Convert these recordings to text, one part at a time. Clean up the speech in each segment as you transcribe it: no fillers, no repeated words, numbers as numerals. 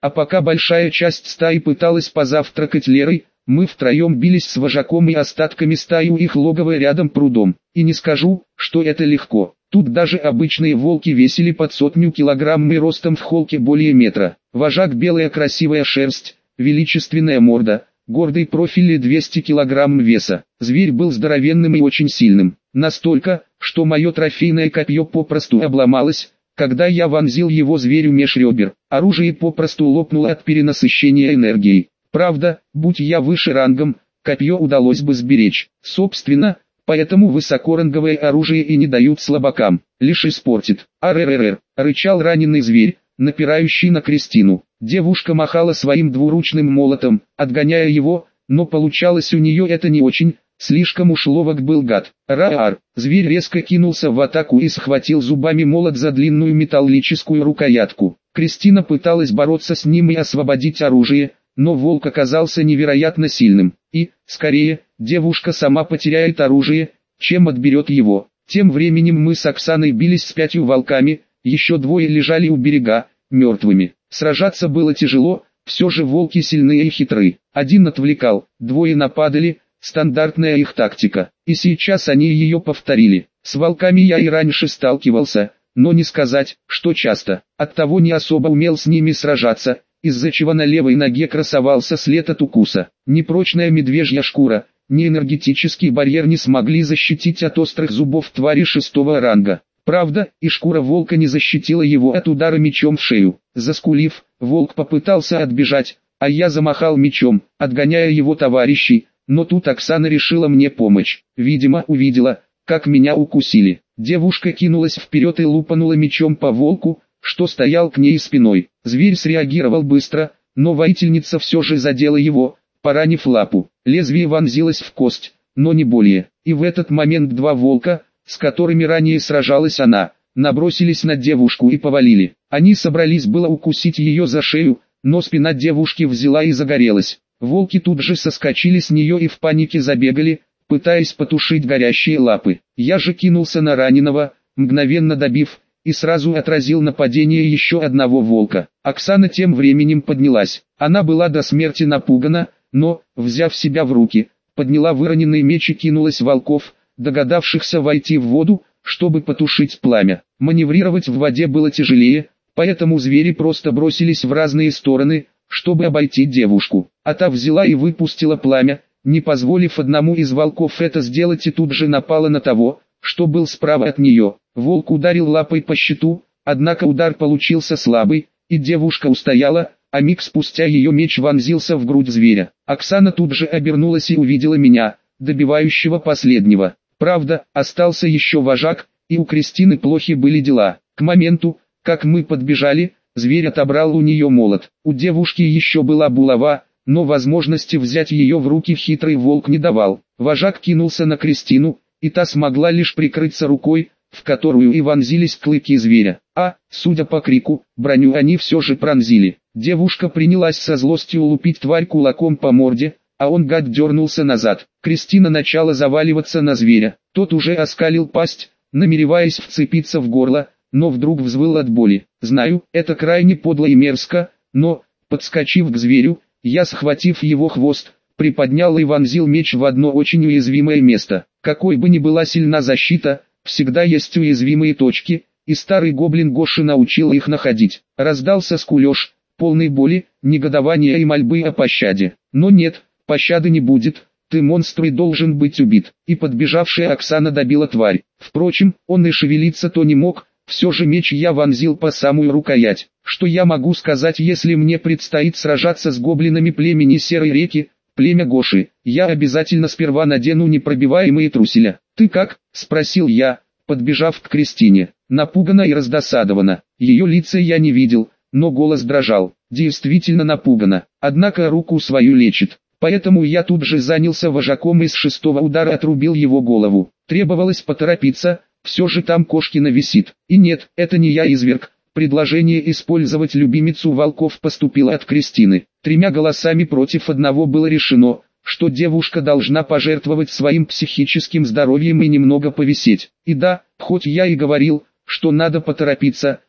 А пока большая часть стаи пыталась позавтракать Лерой, мы втроем бились с вожаком и остатками стаи у их логова рядом прудом. И не скажу, что это легко. Тут даже обычные волки весили под 100 килограмм и ростом в холке более метра. Вожак белая красивая шерсть, величественная морда, гордый профиль и 200 килограмм веса. Зверь был здоровенным и очень сильным. Настолько, что мое трофейное копье попросту обломалось, когда я вонзил его зверю меж ребер. Оружие попросту лопнуло от перенасыщения энергией. Правда, будь я выше рангом, копье удалось бы сберечь. Собственно, поэтому высокоранговое оружие и не дают слабакам, лишь испортит. Аррррр, рычал раненый зверь, напирающий на Кристину. Девушка махала своим двуручным молотом, отгоняя его, но получалось у нее это не очень, слишком уж ловок был гад. Раар, зверь резко кинулся в атаку и схватил зубами молот за длинную металлическую рукоятку. Кристина пыталась бороться с ним и освободить оружие, но волк оказался невероятно сильным, и, скорее, девушка сама потеряет оружие, чем отберет его. Тем временем мы с Оксаной бились с 5 волками, еще 2 лежали у берега, мертвыми. Сражаться было тяжело, все же волки сильные и хитры. Один отвлекал, 2 нападали, стандартная их тактика. И сейчас они ее повторили. С волками я и раньше сталкивался, но не сказать, что часто. Оттого не особо умел с ними сражаться, из-за чего на левой ноге красовался след от укуса. Ни прочная медвежья шкура, ни энергетический барьер не смогли защитить от острых зубов твари 6-го ранга. Правда, и шкура волка не защитила его от удара мечом в шею. Заскулив, волк попытался отбежать, а я замахал мечом, отгоняя его товарищей, но тут Оксана решила мне помочь. Видимо, увидела, как меня укусили. Девушка кинулась вперед и лупанула мечом по волку, что стоял к ней спиной. Зверь среагировал быстро, но воительница все же задела его, поранив лапу. Лезвие вонзилось в кость, но не более. И в этот момент 2 волка, с которыми ранее сражалась она, набросились на девушку и повалили. Они собрались было укусить ее за шею, но спина девушки взяла и загорелась. Волки тут же соскочили с нее и в панике забегали, пытаясь потушить горящие лапы. Я же кинулся на раненого, мгновенно добив, и сразу отразил нападение еще одного волка. Оксана тем временем поднялась. Она была до смерти напугана, но, взяв себя в руки, подняла выроненный меч и кинулась в волков, догадавшихся войти в воду, чтобы потушить пламя. Маневрировать в воде было тяжелее, поэтому звери просто бросились в разные стороны, чтобы обойти девушку. А та взяла и выпустила пламя, не позволив одному из волков это сделать, и тут же напала на того, что был справа от нее. Волк ударил лапой по щиту, однако удар получился слабый, и девушка устояла, а миг спустя ее меч вонзился в грудь зверя. Оксана тут же обернулась и увидела меня, добивающего последнего. Правда, остался еще вожак, и у Кристины плохи были дела. К моменту, как мы подбежали, зверь отобрал у нее молот. У девушки еще была булава, но возможности взять ее в руки хитрый волк не давал. Вожак кинулся на Кристину, и та смогла лишь прикрыться рукой, в которую и вонзились клыки зверя. Судя по крику, броню они все же пронзили. Девушка принялась со злостью лупить тварь кулаком по морде, а он, гад, дернулся назад. Кристина начала заваливаться на зверя. Тот уже оскалил пасть, намереваясь вцепиться в горло, но вдруг взвыл от боли. Знаю, это крайне подло и мерзко, но, подскочив к зверю, я, схватив его хвост, приподнял и вонзил меч в одно очень уязвимое место. Какой бы ни была сильна защита, всегда есть уязвимые точки, и старый гоблин Гоши научил их находить. Раздался скулеж, полный боли, негодования и мольбы о пощаде. Но нет, пощады не будет, ты монстр и должен быть убит. И подбежавшая Оксана добила тварь. Впрочем, он и шевелиться-то не мог, все же меч я вонзил по самую рукоять. Что я могу сказать, если мне предстоит сражаться с гоблинами племени Серой реки, племя Гоши? Я обязательно сперва надену непробиваемые труселя. «Ты как?» – спросил я, подбежав к Кристине. Напугана и раздосадована. Ее лица я не видел, но голос дрожал. Действительно напугана, однако руку свою лечит. Поэтому я тут же занялся вожаком и с 6-го удара отрубил его голову. Требовалось поторопиться, все же там Кошкина висит. И нет, это не я изверг. Предложение использовать любимицу волков поступило от Кристины. 3 голосами против 1 было решено, что девушка должна пожертвовать своим психическим здоровьем и немного повисеть. И да, хоть я и говорил, что надо поторопиться,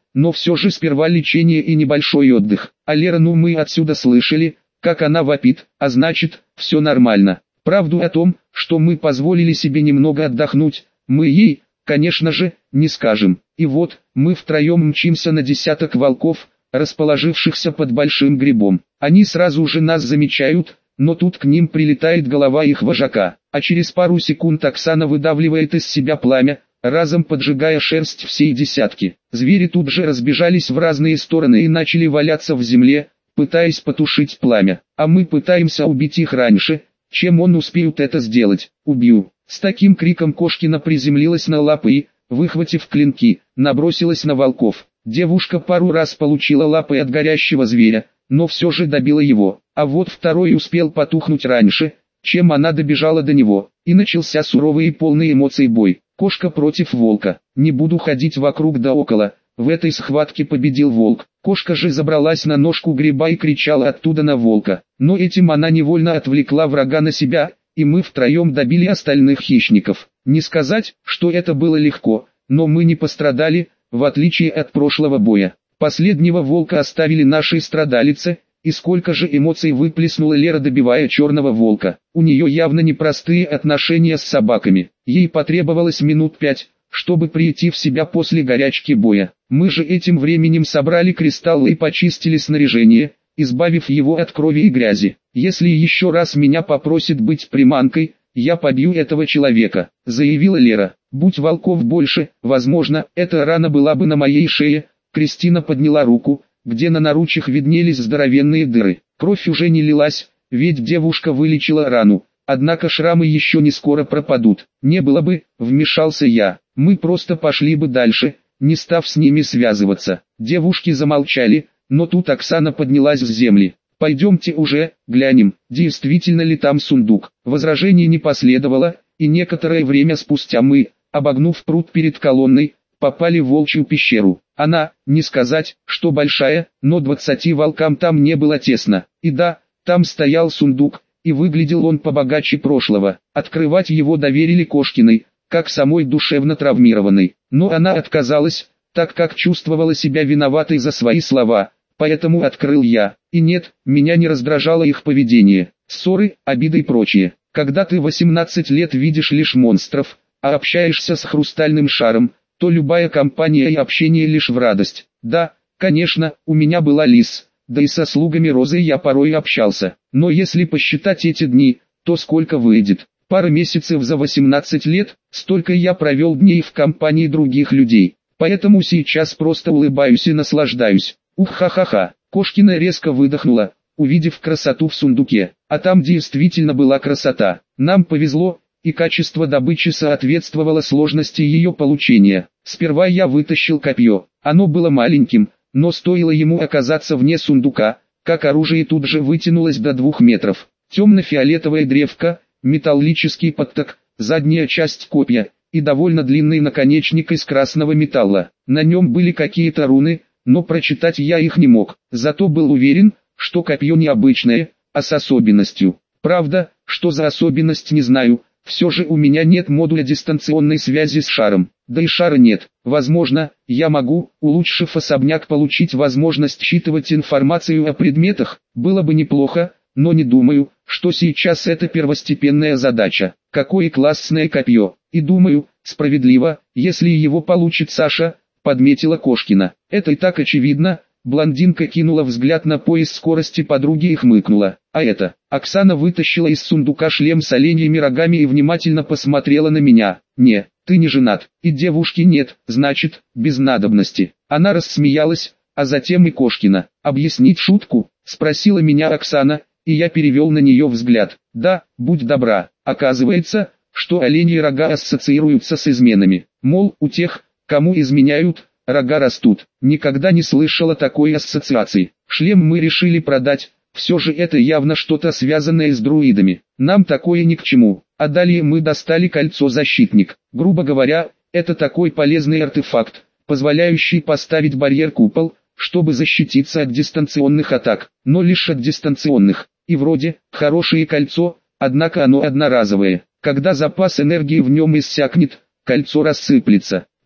но все же сперва лечение и небольшой отдых. А Лера, ну мы отсюда слышали, как она вопит, а значит, все нормально. Правду о том, что мы позволили себе немного отдохнуть, мы ей, конечно же, не скажем. И вот, мы втроем мчимся на десяток волков, расположившихся под большим грибом. Они сразу же нас замечают, но тут к ним прилетает голова их вожака, а через пару секунд Оксана выдавливает из себя пламя, разом поджигая шерсть всей десятки. Звери тут же разбежались в разные стороны и начали валяться в земле, пытаясь потушить пламя. А мы пытаемся убить их раньше, чем он успеет это сделать. «Убью!» С таким криком Кошкина приземлилась на лапы и, выхватив клинки, набросилась на волков. Девушка пару раз получила лапой от горящего зверя, но все же добила его. А вот второй успел потухнуть раньше, чем она добежала до него, и начался суровый и полный эмоций бой. Кошка против волка. Не буду ходить вокруг да около. В этой схватке победил волк. Кошка же забралась на ножку гриба и кричала оттуда на волка. Но этим она невольно отвлекла врага на себя, и мы втроем добили остальных хищников. Не сказать, что это было легко, но мы не пострадали, в отличие от прошлого боя. Последнего волка оставили наши страдалицы, и сколько же эмоций выплеснула Лера, добивая черного волка. У нее явно непростые отношения с собаками. Ей потребовалось минут 5, чтобы прийти в себя после горячки боя. Мы же этим временем собрали кристаллы и почистили снаряжение, избавив его от крови и грязи. Если еще раз меня попросит быть приманкой, я побью этого человека, заявила Лера. Будь волков больше, возможно, эта рана была бы на моей шее. Кристина подняла руку, где на наручьях виднелись здоровенные дыры. Кровь уже не лилась, ведь девушка вылечила рану, однако шрамы еще не скоро пропадут. Не было бы, вмешался я, мы просто пошли бы дальше, не став с ними связываться. Девушки замолчали, но тут Оксана поднялась с земли. Пойдемте уже, глянем, действительно ли там сундук. Возражений не последовало, и некоторое время спустя мы, обогнув пруд перед колонной, попали в волчью пещеру. Она, не сказать, что большая, но 20 волкам там не было тесно. И да, там стоял сундук, и выглядел он побогаче прошлого. Открывать его доверили Кошкиной, как самой душевно травмированной. Но она отказалась, так как чувствовала себя виноватой за свои слова, поэтому открыл я. И нет, меня не раздражало их поведение, ссоры, обиды и прочее. Когда ты 18 лет видишь лишь монстров, а общаешься с хрустальным шаром, то любая компания и общение лишь в радость. Да, конечно, у меня была Лис, да и со слугами Розы я порой общался. Но если посчитать эти дни, то сколько выйдет? Пара месяцев за 18 лет, столько я провел дней в компании других людей. Поэтому сейчас просто улыбаюсь и наслаждаюсь. Ух-ха-ха-ха. Кошкина резко выдохнула, увидев красоту в сундуке. А там действительно была красота. Нам повезло, и качество добычи соответствовало сложности ее получения. Сперва я вытащил копье. Оно было маленьким, но стоило ему оказаться вне сундука, как оружие тут же вытянулось до 2 метров. Темно-фиолетовая древко, металлический подток, задняя часть копья и довольно длинный наконечник из красного металла. На нем были какие-то руны, но прочитать я их не мог. Зато был уверен, что копье необычное, а с особенностью. Правда, что за особенность не знаю. Все же у меня нет модуля дистанционной связи с шаром, да и шара нет. Возможно, я могу, улучшив особняк, получить возможность считывать информацию о предметах. Было бы неплохо, но не думаю, что сейчас это первостепенная задача. Какое классное копье. И думаю, справедливо, если его получит Саша, подметила Кошкина. Это и так очевидно. Блондинка кинула взгляд на пояс скорости подруги и хмыкнула. А это? Оксана вытащила из сундука шлем с оленьими рогами и внимательно посмотрела на меня. Не, ты не женат, и девушки нет, значит, без надобности. Она рассмеялась, а затем и Кошкина. Объяснить шутку? Спросила меня Оксана, и я перевел на нее взгляд. Да, будь добра. Оказывается, что оленьи рога ассоциируются с изменами. Мол, у тех, кому изменяют, рога растут. Никогда не слышала такой ассоциации. Шлем мы решили продать, все же это явно что-то связанное с друидами. Нам такое ни к чему. А далее мы достали кольцо-защитник. Грубо говоря, это такой полезный артефакт, позволяющий поставить барьер-купол, чтобы защититься от дистанционных атак, но лишь от дистанционных. И вроде, хорошее кольцо, однако оно одноразовое. Когда запас энергии в нем иссякнет, кольцо рассыплется.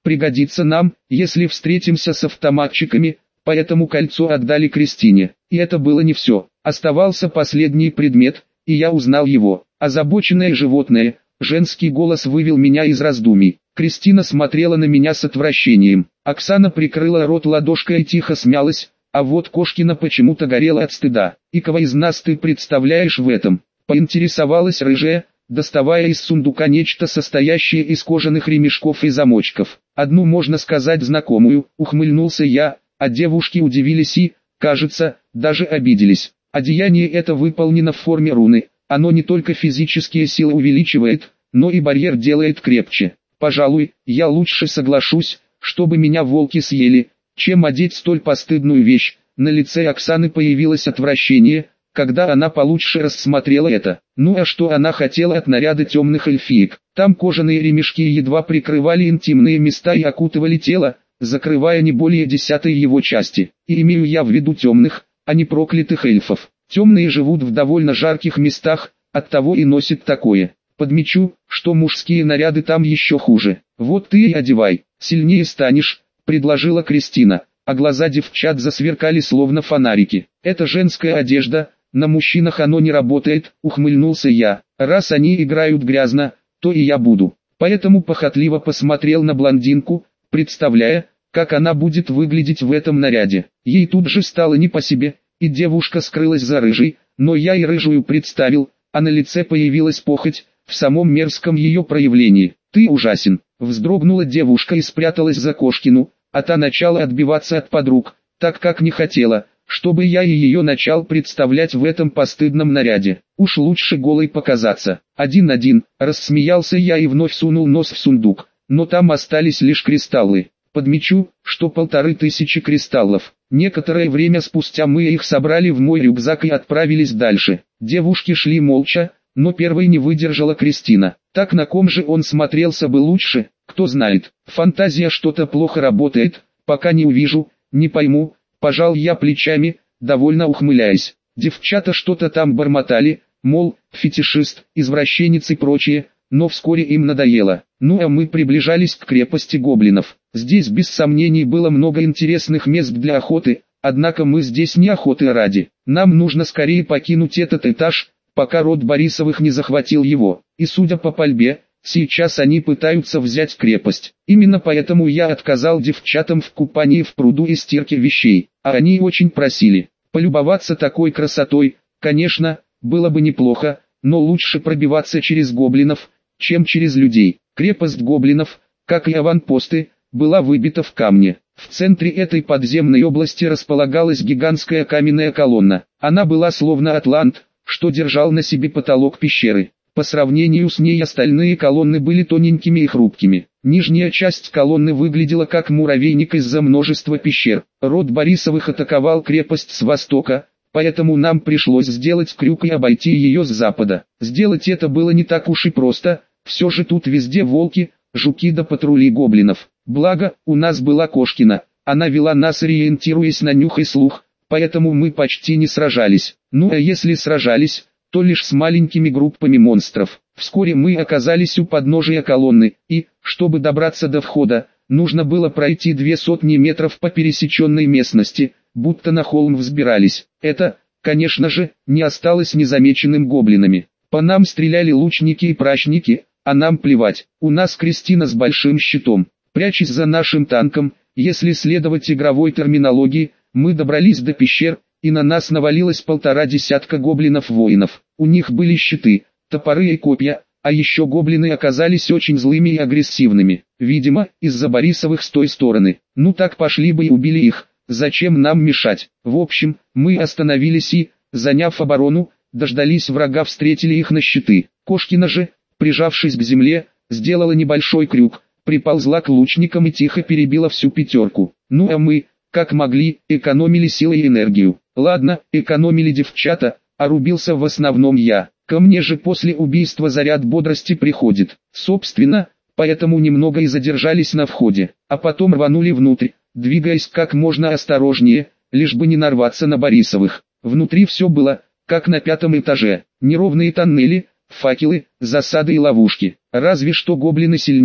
пригодится нам, если встретимся с автоматчиками, поэтому кольцо отдали Кристине. И это было не все. Оставался последний предмет, и я узнал его. Озабоченное животное, женский голос вывел меня из раздумий. Кристина смотрела на меня с отвращением. Оксана прикрыла рот ладошкой и тихо смялась, а вот Кошкина почему-то горела от стыда. «И кого из нас ты представляешь в этом?» — поинтересовалась рыжая, доставая из сундука нечто состоящее из кожаных ремешков и замочков. «Одну, можно сказать, знакомую», — ухмыльнулся я, а девушки удивились и, кажется, даже обиделись. Одеяние это выполнено в форме руны, оно не только физические силы увеличивает, но и барьер делает крепче. Пожалуй, я лучше соглашусь, чтобы меня волки съели, чем одеть столь постыдную вещь. На лице Оксаны появилось отвращение, когда она получше рассмотрела это. Ну а что она хотела от наряда темных эльфиек? Там кожаные ремешки едва прикрывали интимные места и окутывали тело, закрывая не более 1/10 его части. И имею я в виду темных, а не проклятых эльфов. Темные живут в довольно жарких местах, оттого и носят такое. Подмечу, что мужские наряды там еще хуже. Вот ты и одевай, сильнее станешь, предложила Кристина, а глаза девчат засверкали словно фонарики. Это женская одежда, на мужчинах оно не работает, ухмыльнулся я. Раз они играют грязно, то и я буду. Поэтому похотливо посмотрел на блондинку, представляя, как она будет выглядеть в этом наряде. Ей тут же стало не по себе, и девушка скрылась за рыжей, но я и рыжую представил, а на лице появилась похоть, в самом мерзком ее проявлении. «Ты ужасен!» — вздрогнула девушка и спряталась за Кошкину, а та начала отбиваться от подруг, так как не хотела, чтобы я и ее начал представлять в этом постыдном наряде. Уж лучше голой показаться. Один-один, рассмеялся я и вновь сунул нос в сундук, но там остались лишь кристаллы. Подмечу, что 1500 кристаллов. Некоторое время спустя мы их собрали в мой рюкзак и отправились дальше. Девушки шли молча, но первой не выдержала Кристина. Так на ком же он смотрелся бы лучше, кто знает. Фантазия что-то плохо работает, пока не увижу, не пойму. Пожал я плечами, довольно ухмыляясь. Девчата что-то там бормотали, мол, фетишист, извращенец и прочее, но вскоре им надоело. Ну а мы приближались к крепости гоблинов. Здесь без сомнений было много интересных мест для охоты, однако мы здесь не охоты ради. Нам нужно скорее покинуть этот этаж, пока род Борисовых не захватил его. И судя по пальбе, сейчас они пытаются взять крепость. Именно поэтому я отказал девчатам в купании в пруду и стирке вещей, а они очень просили. Полюбоваться такой красотой, конечно, было бы неплохо, но лучше пробиваться через гоблинов, чем через людей. Крепость гоблинов, как и аванпосты, была выбита в камне. В центре этой подземной области располагалась гигантская каменная колонна. Она была словно атлант, что держал на себе потолок пещеры. По сравнению с ней остальные колонны были тоненькими и хрупкими. Нижняя часть колонны выглядела как муравейник из-за множества пещер. Род Борисовых атаковал крепость с востока, поэтому нам пришлось сделать крюк и обойти ее с запада. Сделать это было не так уж и просто, все же тут везде волки, жуки да патрули гоблинов. Благо, у нас была Кошкина, она вела нас, ориентируясь на нюх и слух, поэтому мы почти не сражались. Ну а если сражались, то лишь с маленькими группами монстров. Вскоре мы оказались у подножия колонны, и, чтобы добраться до входа, нужно было пройти 200 метров по пересеченной местности, будто на холм взбирались. Это, конечно же, не осталось незамеченным гоблинами. По нам стреляли лучники и прачники, а нам плевать. У нас Кристина с большим щитом. Прячась за нашим танком, если следовать игровой терминологии, мы добрались до пещер, и на нас навалилось 1,5 десятка гоблинов-воинов. У них были щиты, топоры и копья, а еще гоблины оказались очень злыми и агрессивными. Видимо, из-за Борисовых с той стороны. Ну так пошли бы и убили их, зачем нам мешать? В общем, мы остановились и, заняв оборону, дождались врага, встретили их на щиты. Кошкина же, прижавшись к земле, сделала небольшой крюк, приползла к лучникам и тихо перебила всю пятерку. Ну а мы, как могли, экономили силы и энергию. Ладно, экономили девчата, а рубился в основном я. Ко мне же после убийства заряд бодрости приходит. Собственно, поэтому немного и задержались на входе, а потом рванули внутрь, двигаясь как можно осторожнее, лишь бы не нарваться на Борисовых. Внутри все было, как на 5-м этаже, неровные тоннели, факелы, засады и ловушки. Разве что гоблины сильнее.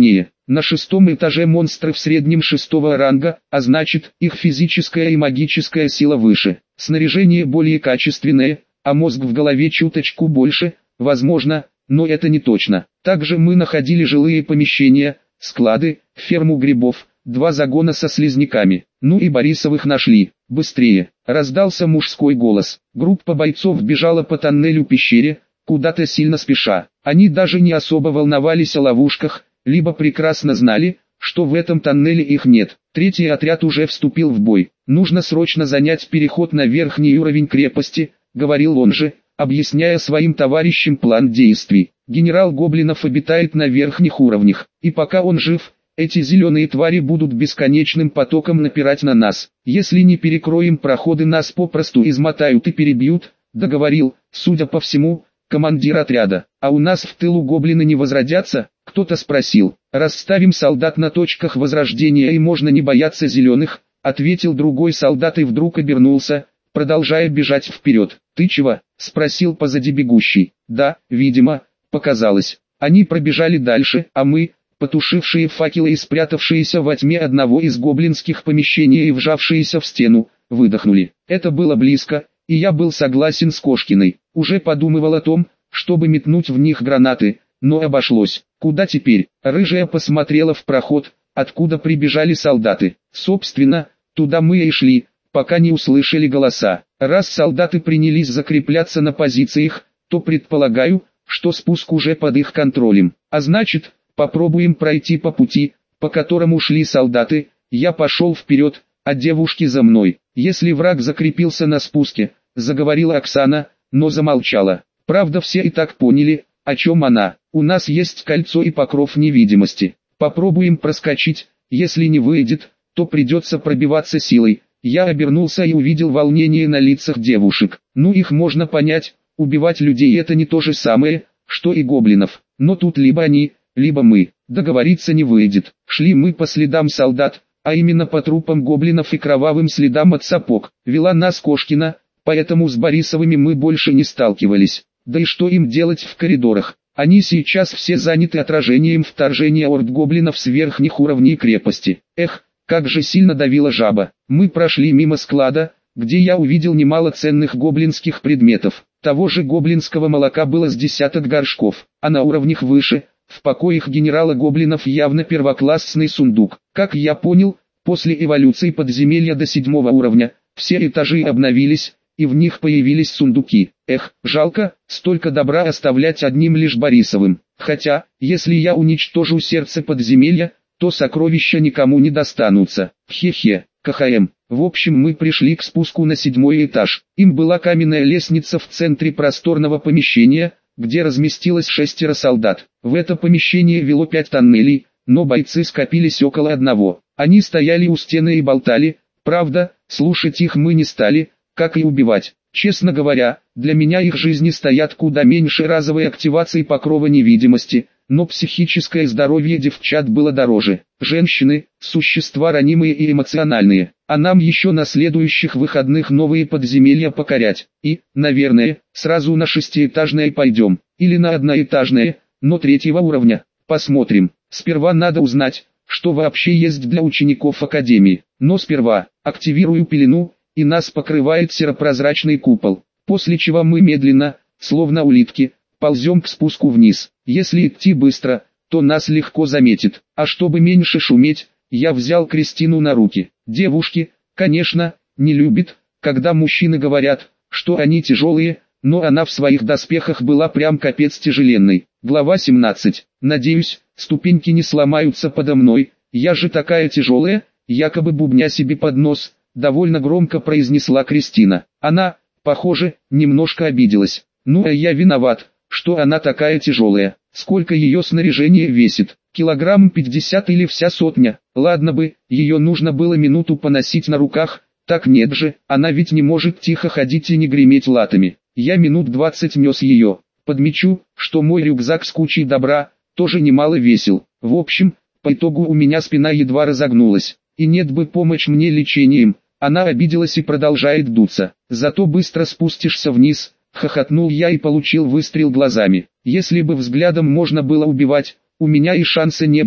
На 6-м этаже монстры в среднем 6-го ранга, а значит, их физическая и магическая сила выше. Снаряжение более качественное, а мозг в голове чуточку больше, возможно, но это не точно. Также мы находили жилые помещения, склады, ферму грибов, 2 загона со слизняками. Ну и Борисовых нашли. Быстрее! Раздался мужской голос. Группа бойцов бежала по тоннелю пещере, куда-то сильно спеша. Они даже не особо волновались о ловушках, либо прекрасно знали, что в этом тоннеле их нет. 3-й отряд уже вступил в бой. Нужно срочно занять переход на верхний уровень крепости, говорил он же, объясняя своим товарищам план действий. Генерал Гоблинов обитает на верхних уровнях, и пока он жив, эти зеленые твари будут бесконечным потоком напирать на нас. Если не перекроем проходы, нас попросту измотают и перебьют, договорил, судя по всему, командир отряда. А у нас в тылу гоблины не возродятся? Кто-то спросил. Расставим солдат на точках возрождения и можно не бояться зеленых, ответил другой солдат и вдруг обернулся, продолжая бежать вперед. Ты чего? Спросил позади бегущий. Да, видимо, показалось. Они пробежали дальше, а мы, потушившие факелы и спрятавшиеся во тьме одного из гоблинских помещений и вжавшиеся в стену, выдохнули. Это было близко, и я был согласен с Кошкиной. Уже подумывал о том, чтобы метнуть в них гранаты, но обошлось. Куда теперь? Рыжая посмотрела в проход, откуда прибежали солдаты. Собственно, туда мы и шли, пока не услышали голоса. Раз солдаты принялись закрепляться на позициях, то предполагаю, что спуск уже под их контролем. А значит, попробуем пройти по пути, по которому шли солдаты. Я пошел вперед, а девушки за мной. Если враг закрепился на спуске, заговорила Оксана, но замолчала. Правда, все и так поняли, о чем она. У нас есть кольцо и покров невидимости. Попробуем проскочить, если не выйдет, то придется пробиваться силой. Я обернулся и увидел волнение на лицах девушек. Ну, их можно понять, убивать людей это не то же самое, что и гоблинов. Но тут либо они, либо мы. Договориться не выйдет. Шли мы по следам солдат, а именно по трупам гоблинов и кровавым следам от сапог. Вела нас Кошкина, поэтому с Борисовыми мы больше не сталкивались. Да и что им делать в коридорах? Они сейчас все заняты отражением вторжения орд гоблинов с верхних уровней крепости. Эх, как же сильно давила жаба. Мы прошли мимо склада, где я увидел немало ценных гоблинских предметов. Того же гоблинского молока было с десяток горшков, а на уровнях выше, в покоях генерала гоблинов явно первоклассный сундук. Как я понял, после эволюции подземелья до 7-го уровня, все этажи обновились, и в них появились сундуки. Эх, жалко, столько добра оставлять одним лишь Борисовым. Хотя, если я уничтожу сердце подземелья, то сокровища никому не достанутся. Хе-хе, КХМ. В общем, мы пришли к спуску на 7-й этаж. Им была каменная лестница в центре просторного помещения, где разместилось 6 солдат. В это помещение вело 5 тоннелей, но бойцы скопились около одного. Они стояли у стены и болтали, правда, слушать их мы не стали, как и убивать. Честно говоря, для меня их жизни стоят куда меньше разовой активации покрова невидимости, но психическое здоровье девчат было дороже. Женщины – существа ранимые и эмоциональные, а нам еще на следующих выходных новые подземелья покорять. И, наверное, сразу на 6-этажное пойдем, или на одноэтажное, но 3-го уровня. Посмотрим. Сперва надо узнать, что вообще есть для учеников академии. Но сперва активирую пелену, и нас покрывает серопрозрачный купол, после чего мы медленно, словно улитки, ползем к спуску вниз. Если идти быстро, то нас легко заметит, а чтобы меньше шуметь, я взял Кристину на руки. Девушки, конечно, не любят, когда мужчины говорят, что они тяжелые, но она в своих доспехах была прям капец тяжеленной. Глава 17. Надеюсь, ступеньки не сломаются подо мной, я же такая тяжелая, якобы бубня себе под нос, довольно громко произнесла Кристина. Она, похоже, немножко обиделась. Ну а я виноват, что она такая тяжелая. Сколько ее снаряжение весит? Килограмм 50 или вся сотня? Ладно бы, ее нужно было минуту поносить на руках, так нет же, она ведь не может тихо ходить и не греметь латами. Я минут 20 нес ее. Подмечу, что мой рюкзак с кучей добра, тоже немало весил. В общем, по итогу у меня спина едва разогнулась. И нет бы помочь мне лечением. Она обиделась и продолжает дуться. Зато быстро спустишься вниз, хохотнул я и получил выстрел глазами. Если бы взглядом можно было убивать, у меня и шанса не было бы.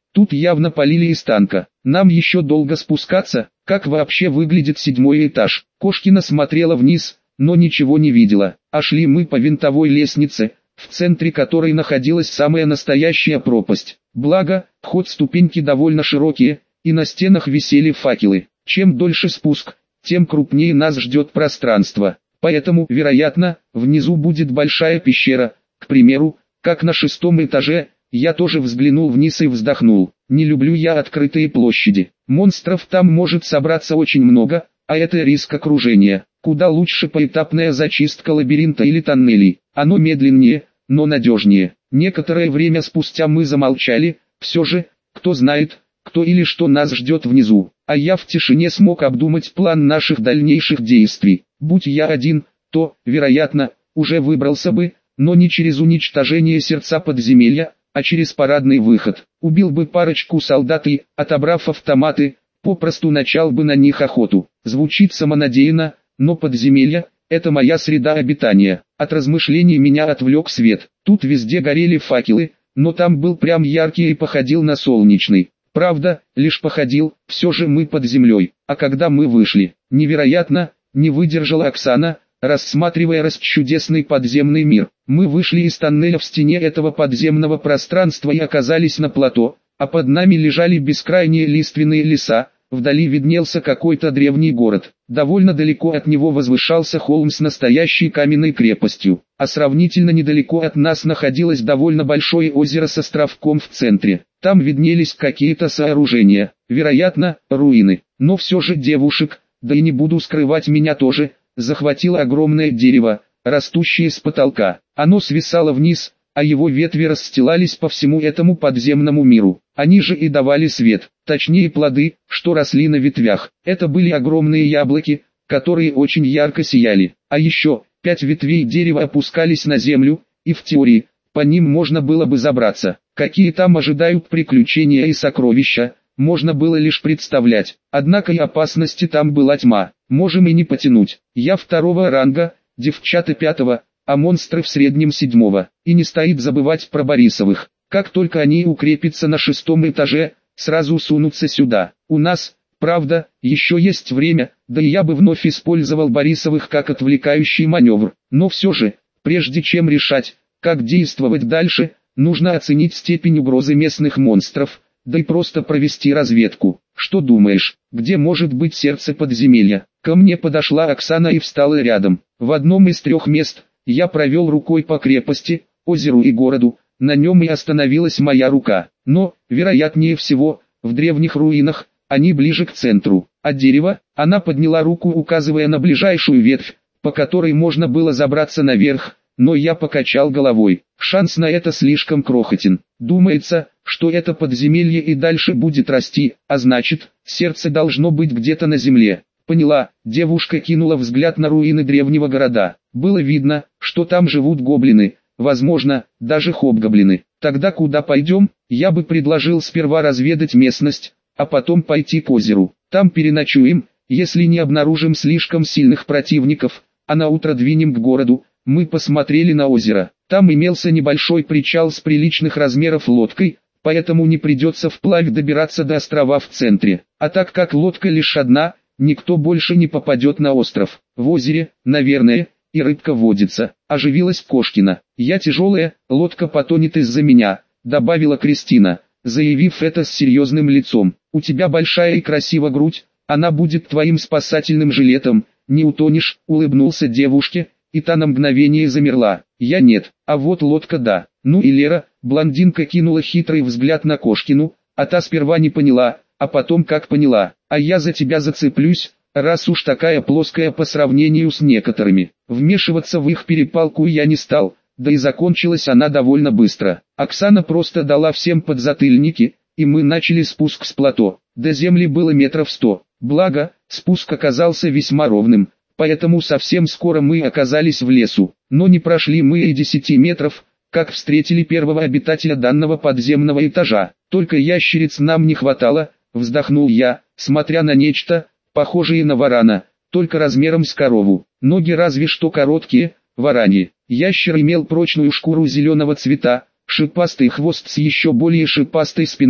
Тут явно полили из танка. Нам еще долго спускаться, как вообще выглядит 7-й этаж. Кошкина смотрела вниз, но ничего не видела. А шли мы по винтовой лестнице, в центре которой находилась самая настоящая пропасть. Благо, ступеньки довольно широкие, и на стенах висели факелы. Чем дольше спуск, тем крупнее нас ждет пространство. Поэтому, вероятно, внизу будет большая пещера, к примеру, как на 6-м этаже. Я тоже взглянул вниз и вздохнул. Не люблю я открытые площади. Монстров там может собраться очень много, а это риск окружения. Куда лучше поэтапная зачистка лабиринта или тоннелей. Оно медленнее, но надежнее. Некоторое время спустя мы замолчали. Все же, кто знает, кто или что нас ждет внизу. А я в тишине смог обдумать план наших дальнейших действий. Будь я один, то, вероятно, уже выбрался бы, но не через уничтожение сердца подземелья, а через парадный выход. Убил бы парочку солдат и, отобрав автоматы, попросту начал бы на них охоту. Звучит самонадеянно, но подземелье – это моя среда обитания. От размышлений меня отвлек свет. Тут везде горели факелы, но там был прям яркий и походил на солнечный. Правда, лишь походил, все же мы под землей. А когда мы вышли, невероятно, не выдержала Оксана, рассматривая расчудесный подземный мир. Мы вышли из тоннеля в стене этого подземного пространства и оказались на плато, а под нами лежали бескрайние лиственные леса, вдали виднелся какой-то древний город. Довольно далеко от него возвышался холм с настоящей каменной крепостью, а сравнительно недалеко от нас находилось довольно большое озеро с островком в центре. Там виднелись какие-то сооружения, вероятно, руины, но все же девушек, да и не буду скрывать, меня тоже захватило огромное дерево, растущее с потолка. Оно свисало вниз, а его ветви расстилались по всему этому подземному миру. Они же и давали свет, точнее плоды, что росли на ветвях. Это были огромные яблоки, которые очень ярко сияли. А еще, 5 ветвей дерева опускались на землю, и в теории, по ним можно было бы забраться. Какие там ожидают приключения и сокровища, можно было лишь представлять. Однако и опасности там была тьма. Можем и не потянуть. Я 2-го ранга, девчата 5-го, а монстры в среднем 7-го. И не стоит забывать про Борисовых. Как только они укрепятся на 6-м этаже, сразу сунутся сюда. У нас, правда, еще есть время, да и я бы вновь использовал Борисовых как отвлекающий маневр. Но все же, прежде чем решать, как действовать дальше, нужно оценить степень угрозы местных монстров, да и просто провести разведку. Что думаешь, где может быть сердце подземелья? Ко мне подошла Оксана и встала рядом. В одном из 3 мест я провел рукой по крепости, озеру и городу, на нем и остановилась моя рука. Но, вероятнее всего, в древних руинах, они ближе к центру. А дерево, она подняла руку, указывая на ближайшую ветвь, по которой можно было забраться наверх, но я покачал головой. Шанс на это слишком крохотен. Думается, что это подземелье и дальше будет расти, а значит, сердце должно быть где-то на земле. Поняла, девушка кинула взгляд на руины древнего города. Было видно, что там живут гоблины, возможно, даже хобгоблины. Тогда куда пойдем? Я бы предложил сперва разведать местность, а потом пойти к озеру. Там переночуем, если не обнаружим слишком сильных противников, а на утро двинем к городу. Мы посмотрели на озеро. Там имелся небольшой причал с приличных размеров лодкой, поэтому не придется вплавь добираться до острова в центре. А так как лодка лишь одна, никто больше не попадет на остров. В озере, наверное, и рыбка водится. Оживилась Кошкина. Я тяжелая, лодка потонет из-за меня, добавила Кристина, заявив это с серьезным лицом. У тебя большая и красивая грудь, она будет твоим спасательным жилетом, не утонешь, улыбнулся девушке, и та на мгновение замерла. Я нет, а вот лодка да. Ну и Лера, блондинка, кинула хитрый взгляд на Кошкину, а та сперва не поняла, а потом как поняла. А я за тебя зацеплюсь, раз уж такая плоская по сравнению с некоторыми. Вмешиваться в их перепалку я не стал, да и закончилась она довольно быстро. Оксана просто дала всем подзатыльники, и мы начали спуск с плато. До земли было 100 метров. Благо, спуск оказался весьма ровным, поэтому совсем скоро мы оказались в лесу. Но не прошли мы и 10 метров, как встретили первого обитателя данного подземного этажа. Только ящериц нам не хватало, вздохнул я, смотря на нечто, похожее на варана, только размером с корову. Ноги разве что короткие, вараньи. Ящер имел прочную шкуру зеленого цвета, шипастый хвост с еще более шипастой спиной,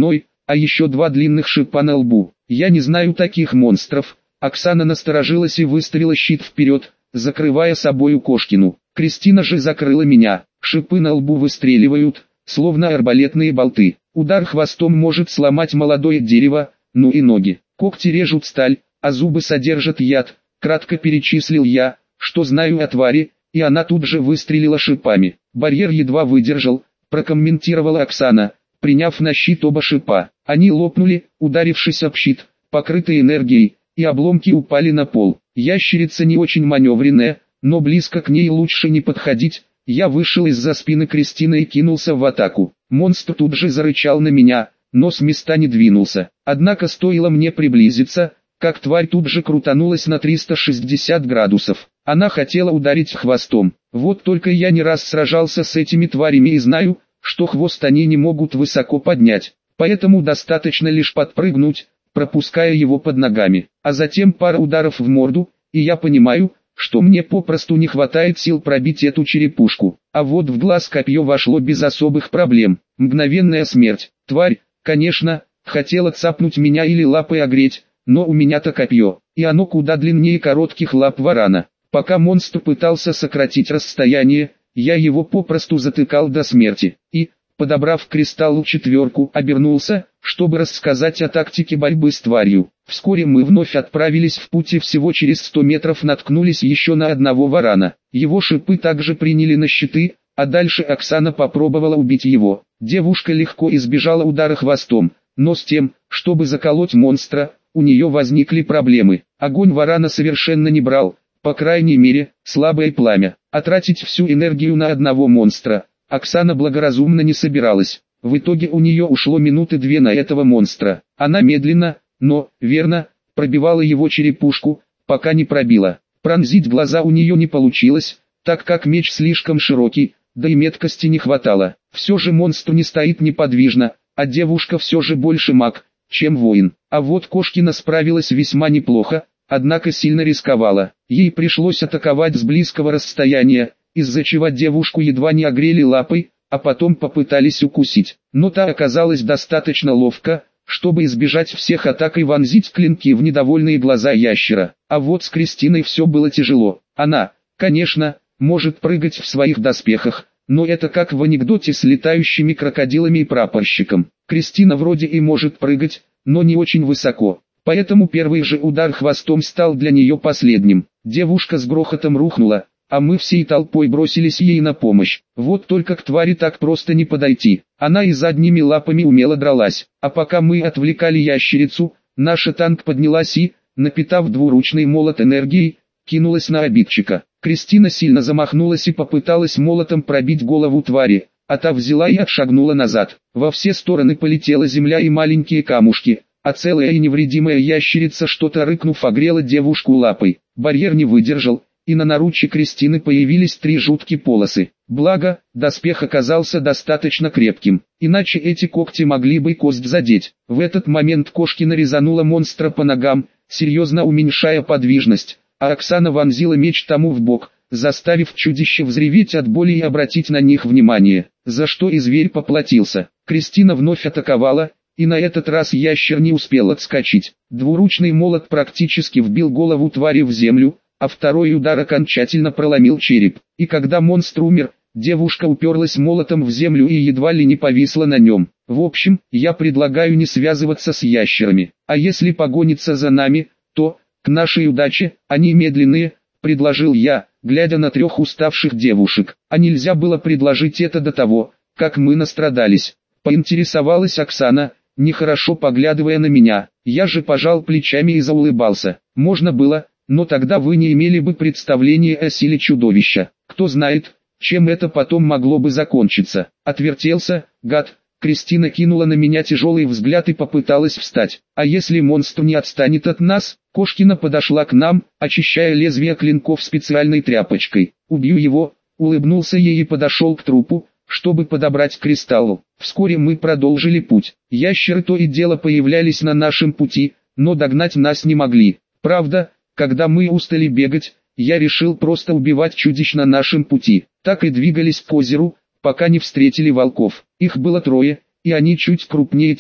а еще 2 длинных шипа на лбу. Я не знаю таких монстров. Оксана насторожилась и выставила щит вперед, закрывая собою Кошкину. Кристина же закрыла меня. Шипы на лбу выстреливают, словно арбалетные болты. Удар хвостом может сломать молодое дерево, ну и ноги. Когти режут сталь, а зубы содержат яд. Кратко перечислил я, что знаю о твари, и она тут же выстрелила шипами. Барьер едва выдержал, прокомментировала Оксана, приняв на щит оба шипа. Они лопнули, ударившись об щит, покрытые энергией, и обломки упали на пол. Ящерица не очень маневренная, но близко к ней лучше не подходить. Я вышел из-за спины Кристины и кинулся в атаку. Монстр тут же зарычал на меня, но с места не двинулся. Однако стоило мне приблизиться, как тварь тут же крутанулась на 360 градусов. Она хотела ударить хвостом. Вот только я не раз сражался с этими тварями и знаю, что хвост они не могут высоко поднять. Поэтому достаточно лишь подпрыгнуть, пропуская его под ногами. А затем пара ударов в морду, и я понимаю, что мне попросту не хватает сил пробить эту черепушку. А вот в глаз копье вошло без особых проблем. Мгновенная смерть. Тварь, конечно, хотела цапнуть меня или лапой огреть, но у меня-то копье, и оно куда длиннее коротких лап варана. Пока монстр пытался сократить расстояние, я его попросту затыкал до смерти. И, подобрав кристалл 4, обернулся, чтобы рассказать о тактике борьбы с тварью. Вскоре мы вновь отправились в путь и всего через 100 метров наткнулись еще на одного варана. Его шипы также приняли на щиты, а дальше Оксана попробовала убить его. Девушка легко избежала удара хвостом, но с тем, чтобы заколоть монстра, у нее возникли проблемы. Огонь варана совершенно не брал, по крайней мере, слабое пламя. А тратить всю энергию на одного монстра Оксана благоразумно не собиралась. В итоге у нее ушло минуты 2 на этого монстра. Она медленно, но верно, пробивала его черепушку, пока не пробила. Пронзить глаза у нее не получилось, так как меч слишком широкий, да и меткости не хватало. Все же монстр не стоит неподвижно, а девушка все же больше маг, чем воин. А вот Кошкина справилась весьма неплохо, однако сильно рисковала. Ей пришлось атаковать с близкого расстояния, из-за чего девушку едва не огрели лапой, а потом попытались укусить. Но та оказалась достаточно ловко, чтобы избежать всех атак и вонзить клинки в недовольные глаза ящера. А вот с Кристиной все было тяжело. Она, конечно, может прыгать в своих доспехах, но это как в анекдоте с летающими крокодилами и прапорщиком. Кристина вроде и может прыгать, но не очень высоко. Поэтому первый же удар хвостом стал для нее последним. Девушка с грохотом рухнула, а мы всей толпой бросились ей на помощь. Вот только к твари так просто не подойти. Она и задними лапами умело дралась. А пока мы отвлекали ящерицу, наша танк поднялась и, напитав двуручный молот энергией, кинулась на обидчика. Кристина сильно замахнулась и попыталась молотом пробить голову твари, а та взяла и отшагнула назад. Во все стороны полетела земля и маленькие камушки, а целая и невредимая ящерица, что-то рыкнув, огрела девушку лапой. Барьер не выдержал, и на наруче Кристины появились 3 жуткие полосы. Благо, доспех оказался достаточно крепким, иначе эти когти могли бы кость задеть. В этот момент Кошкина резанула монстра по ногам, серьезно уменьшая подвижность, а Оксана вонзила меч тому в бок, заставив чудище взреветь от боли и обратить на них внимание, за что и зверь поплатился. Кристина вновь атаковала, и на этот раз ящер не успел отскочить. Двуручный молот практически вбил голову твари в землю, а второй удар окончательно проломил череп. И когда монстр умер, девушка уперлась молотом в землю и едва ли не повисла на нем. В общем, я предлагаю не связываться с ящерами, а если погонится за нами, то, к нашей удаче, они медленные, предложил я, глядя на 3 уставших девушек. А нельзя было предложить это до того, как мы настрадались. Поинтересовалась Оксана, нехорошо поглядывая на меня. Я же пожал плечами и заулыбался. Можно было, но тогда вы не имели бы представления о силе чудовища. Кто знает, чем это потом могло бы закончиться. Отвертелся, гад. Кристина кинула на меня тяжелый взгляд и попыталась встать. А если монстр не отстанет от нас? Кошкина подошла к нам, очищая лезвие клинков специальной тряпочкой. Убью его, улыбнулся ей и подошел к трупу, чтобы подобрать кристалл. Вскоре мы продолжили путь. Ящеры то и дело появлялись на нашем пути, но догнать нас не могли. Правда, когда мы устали бегать, я решил просто убивать чудищ на нашем пути. Так и двигались к озеру, пока не встретили волков. Их было 3, и они чуть крупнее тех,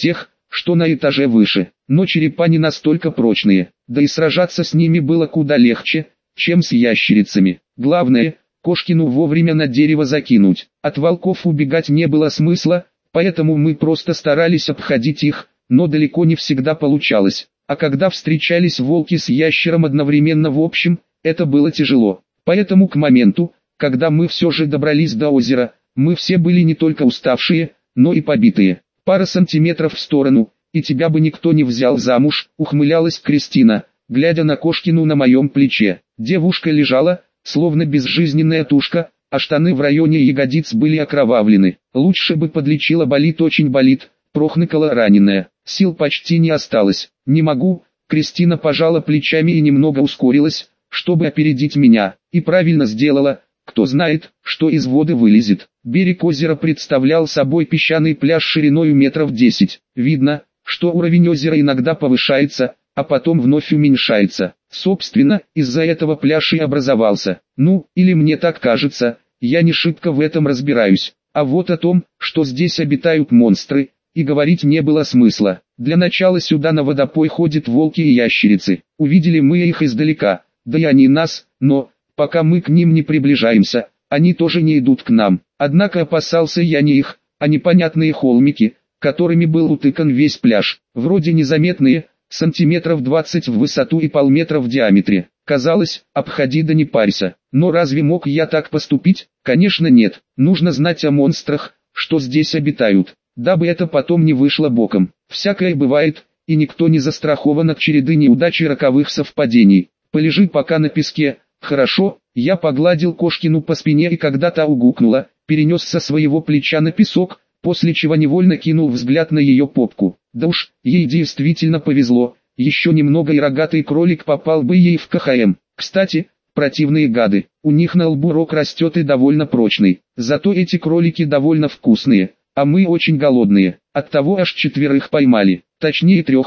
что на этаже выше, но черепа не настолько прочные, да и сражаться с ними было куда легче, чем с ящерицами. Главное, Кошкину вовремя на дерево закинуть. От волков убегать не было смысла, поэтому мы просто старались обходить их, но далеко не всегда получалось. А когда встречались волки с ящером одновременно в общем, это было тяжело. Поэтому к моменту, когда мы все же добрались до озера, мы все были не только уставшие, но и побитые. Пара сантиметров в сторону, и тебя бы никто не взял замуж, ухмылялась Кристина, глядя на Кошкину на моем плече. Девушка лежала, словно безжизненная тушка, а штаны в районе ягодиц были окровавлены. Лучше бы подлечила, болит, очень болит, прохныкала раненая. Сил почти не осталось. Не могу. Кристина пожала плечами и немного ускорилась, чтобы опередить меня. И правильно сделала. Кто знает, что из воды вылезет. Берег озера представлял собой песчаный пляж шириной метров 10. Видно, что уровень озера иногда повышается, а потом вновь уменьшается. Собственно, из-за этого пляж и образовался. Ну, или мне так кажется, я не шибко в этом разбираюсь. А вот о том, что здесь обитают монстры, и говорить не было смысла. Для начала сюда на водопой ходят волки и ящерицы. Увидели мы их издалека, да и они нас, но, пока мы к ним не приближаемся, они тоже не идут к нам. Однако опасался я не их, а непонятные холмики, которыми был утыкан весь пляж. Вроде незаметные, сантиметров 20 в высоту и полметра в диаметре. Казалось, обходи да не парься. Но разве мог я так поступить? Конечно нет. Нужно знать о монстрах, что здесь обитают, дабы это потом не вышло боком. Всякое бывает, и никто не застрахован от череды неудач и роковых совпадений. Полежи пока на песке. Хорошо. Я погладил Кошкину по спине, и когда та угукнула, перенес со своего плеча на песок, после чего невольно кинул взгляд на ее попку. Да уж, ей действительно повезло, еще немного и рогатый кролик попал бы ей в КХМ. Кстати, противные гады, у них на лбу рог растет и довольно прочный, зато эти кролики довольно вкусные, а мы очень голодные, оттого аж 4 поймали, точнее 3,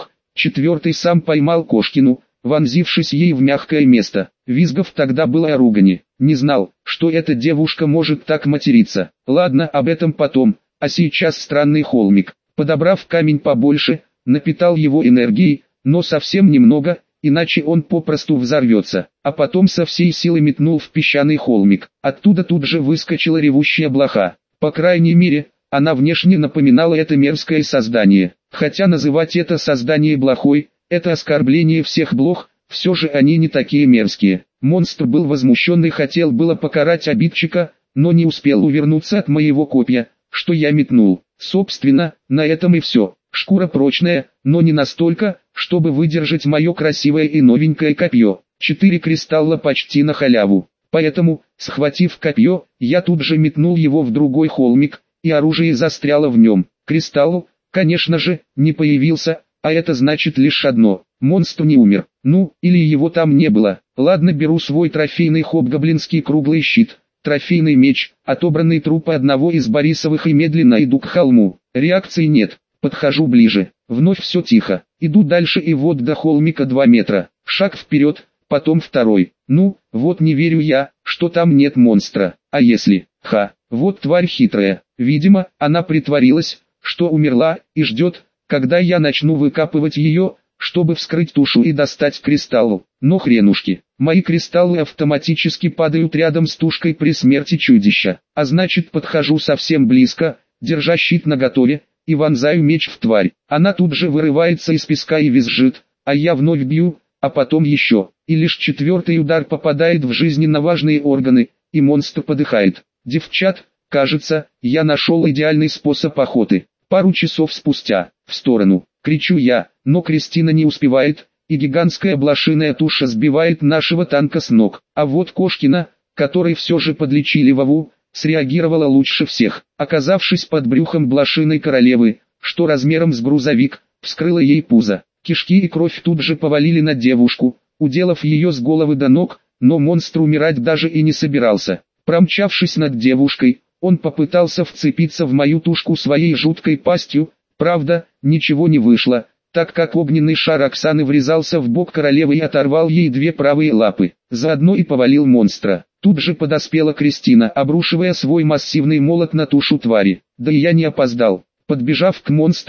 4 сам поймал Кошкину, вонзившись ей в мягкое место. Визгов тогда было о ругани, не знал, что эта девушка может так материться. Ладно, об этом потом. А сейчас странный холмик. Подобрав камень побольше, напитал его энергией, но совсем немного, иначе он попросту взорвется. А потом со всей силы метнул в песчаный холмик. Оттуда тут же выскочила ревущая блоха. По крайней мере, она внешне напоминала это мерзкое создание. Хотя называть это создание блохой, это оскорбление всех блох, все же они не такие мерзкие. Монстр был возмущен и хотел было покарать обидчика, но не успел увернуться от моего копья, что я метнул. Собственно, на этом и все. Шкура прочная, но не настолько, чтобы выдержать мое красивое и новенькое копье. 4 кристалла почти на халяву. Поэтому, схватив копье, я тут же метнул его в другой холмик, и оружие застряло в нем. Кристалл, конечно же, не появился, а это значит лишь одно. Монстр не умер. Ну, или его там не было. Ладно, беру свой трофейный хобгоблинский круглый щит. Трофейный меч, отобранный трупа одного из Борисовых, и медленно иду к холму. Реакции нет. Подхожу ближе. Вновь все тихо. Иду дальше, и вот до холмика 2 метра. Шаг вперед, потом второй. Ну, вот не верю я, что там нет монстра. А если? Вот тварь хитрая. Видимо, она притворилась, что умерла, и ждет, когда я начну выкапывать ее, чтобы вскрыть тушу и достать кристалл. Но хренушки, мои кристаллы автоматически падают рядом с тушкой при смерти чудища. А значит, подхожу совсем близко, держа щит наготове, и вонзаю меч в тварь. Она тут же вырывается из песка и визжит, а я вновь бью, а потом еще. И лишь 4-й удар попадает в жизненно важные органы, и монстр подыхает. Девчат, кажется, я нашел идеальный способ охоты. Пару часов спустя, в сторону, кричу я, но Кристина не успевает, и гигантская блошиная туша сбивает нашего танка с ног. А вот Кошкина, которой все же подлечили Вову, среагировала лучше всех. Оказавшись под брюхом блошиной королевы, что размером с грузовик, вскрыла ей пузо. Кишки и кровь тут же повалили на девушку, уделав ее с головы до ног, но монстр умирать даже и не собирался. Промчавшись над девушкой, он попытался вцепиться в мою тушку своей жуткой пастью, правда, ничего не вышло, так как огненный шар Оксаны врезался в бок королевы и оторвал ей 2 правые лапы, заодно и повалил монстра. Тут же подоспела Кристина, обрушивая свой массивный молот на тушу твари. Да и я не опоздал. Подбежав к монстру,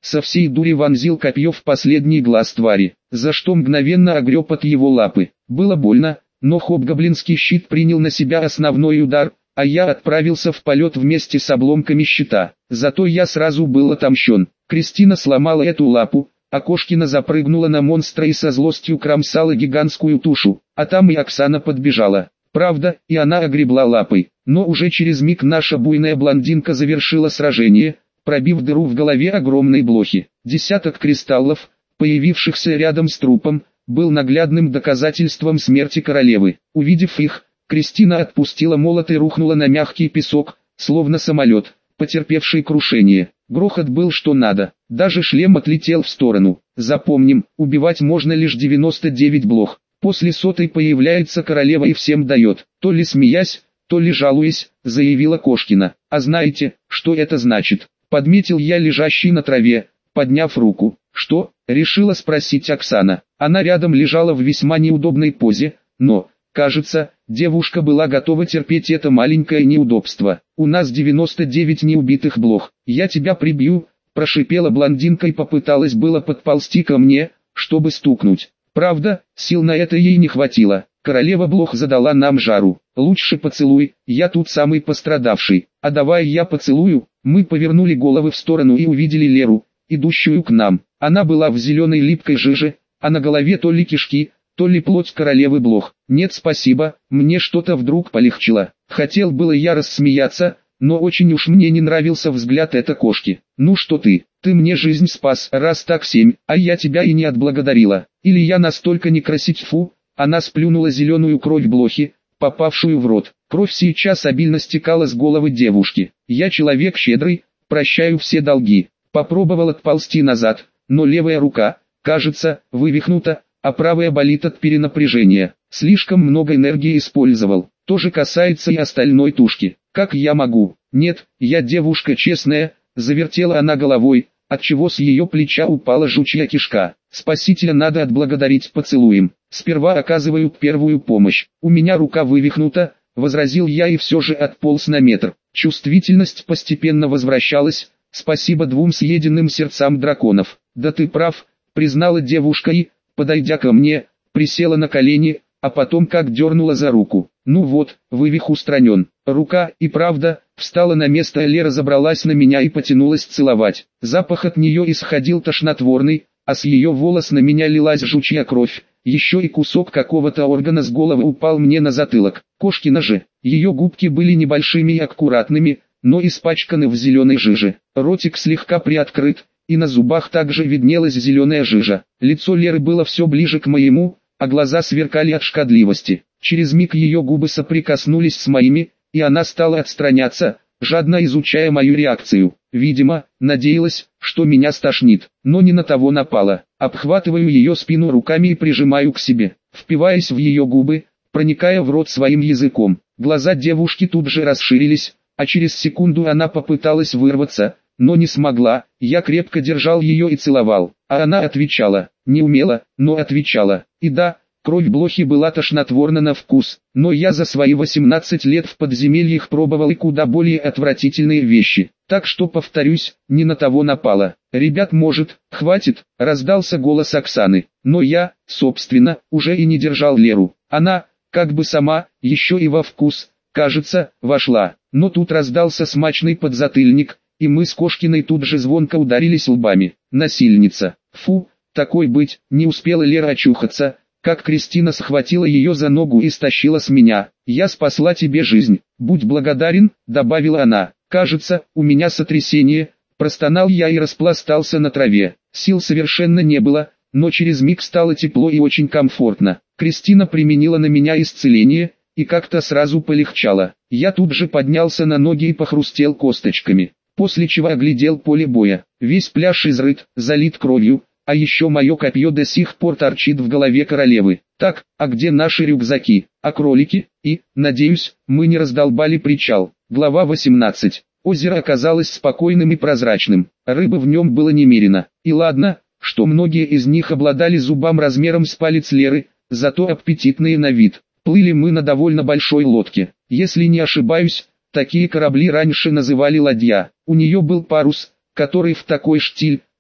со всей дури вонзил копье в последний глаз твари, за что мгновенно огреб от его лапы. Было больно, но хобгоблинский щит принял на себя основной удар, а я отправился в полет вместе с обломками щита. Зато я сразу был отомщен. Кристина сломала эту лапу, а Кошкина запрыгнула на монстра и со злостью кромсала гигантскую тушу, а там и Оксана подбежала. Правда, и она огребла лапой, но уже через миг наша буйная блондинка завершила сражение, пробив дыру в голове огромной блохи. Десяток кристаллов, появившихся рядом с трупом, был наглядным доказательством смерти королевы. Увидев их, Кристина отпустила молот и рухнула на мягкий песок, словно самолет, потерпевший крушение. Грохот был что надо, даже шлем отлетел в сторону. Запомним, убивать можно лишь 99 блох. После 100-й появляется королева и всем дает, то ли смеясь, то ли жалуясь, заявила Кошкина. А знаете, что это значит? Подметил я лежащий на траве, подняв руку. Что? Решила спросить Оксана. Она рядом лежала в весьма неудобной позе, но, кажется, девушка была готова терпеть это маленькое неудобство. У нас 99 неубитых блох. Я тебя прибью, прошипела блондинка и попыталась было подползти ко мне, чтобы стукнуть. Правда, сил на это ей не хватило. Королева блох задала нам жару. Лучше поцелуй, я тут самый пострадавший. А давай я поцелую. Мы повернули головы в сторону и увидели Леру, идущую к нам. Она была в зеленой липкой жиже, а на голове то ли кишки, то ли плоть королевы блох. Нет, спасибо, мне что-то вдруг полегчало. Хотел было я рассмеяться, но очень уж мне не нравился взгляд этой кошки. Ну что ты мне жизнь спас, раз так 7, а я тебя и не отблагодарила. Или я настолько не красить, фу. Она сплюнула зеленую кровь блохи, попавшую в рот. Кровь сейчас обильно стекала с головы девушки. Я человек щедрый, прощаю все долги. Попробовал отползти назад, но левая рука, кажется, вывихнута, а правая болит от перенапряжения. Слишком много энергии использовал. То же касается и остальной тушки. Как я могу? Нет, я девушка честная, завертела она головой, отчего с ее плеча упала жучья кишка. Спасителя надо отблагодарить поцелуем. Сперва оказываю первую помощь. У меня рука вывихнута, возразил я и все же отполз на метр. Чувствительность постепенно возвращалась, спасибо 2 съеденным сердцам драконов. Да ты прав, признала девушка и, подойдя ко мне, присела на колени, а потом как дернула за руку. Ну вот, вывих устранен. Рука, и правда, встала на место, Лера забралась на меня и потянулась целовать. Запах от нее исходил тошнотворный, а с ее волос на меня лилась жучья кровь. Еще и кусок какого-то органа с головы упал мне на затылок. Кошкина же, ее губки были небольшими и аккуратными, но испачканы в зеленой жиже. Ротик слегка приоткрыт, и на зубах также виднелась зеленая жижа. Лицо Леры было все ближе к моему, а глаза сверкали от шкодливости. Через миг ее губы соприкоснулись с моими, и она стала отстраняться, жадно изучая мою реакцию. Видимо, надеялась, что меня стошнит, но не на того напала. Обхватываю ее спину руками и прижимаю к себе, впиваясь в ее губы, проникая в рот своим языком. Глаза девушки тут же расширились, а через секунду она попыталась вырваться, но не смогла. Я крепко держал ее и целовал, а она отвечала, не умела, но отвечала. И да, кровь блохи была тошнотворна на вкус, но я за свои 18 лет в подземельях пробовал и куда более отвратительные вещи. Так что повторюсь, не на того напала. Ребят, может, хватит, раздался голос Оксаны. Но я, собственно, уже и не держал Леру. Она, как бы сама, еще и во вкус, кажется, вошла. Но тут раздался смачный подзатыльник, и мы с Кошкиной тут же звонко ударились лбами. Насильница. Фу, такой быть, не успела Лера очухаться, как Кристина схватила ее за ногу и стащила с меня. «Я спасла тебе жизнь, будь благодарен», — добавила она. «Кажется, у меня сотрясение», — простонал я и распластался на траве. Сил совершенно не было, но через миг стало тепло и очень комфортно. Кристина применила на меня исцеление, и как-то сразу полегчало. Я тут же поднялся на ноги и похрустел косточками, после чего оглядел поле боя. Весь пляж изрыт, залит кровью. А еще мое копье до сих пор торчит в голове королевы. Так, а где наши рюкзаки, а кролики? И, надеюсь, мы не раздолбали причал. Глава 18. Озеро оказалось спокойным и прозрачным. Рыбы в нем было немерено. И ладно, что многие из них обладали зубом размером с палец Леры, зато аппетитные на вид. Плыли мы на довольно большой лодке. Если не ошибаюсь, такие корабли раньше называли ладья. У нее был парус, который в такой штиль,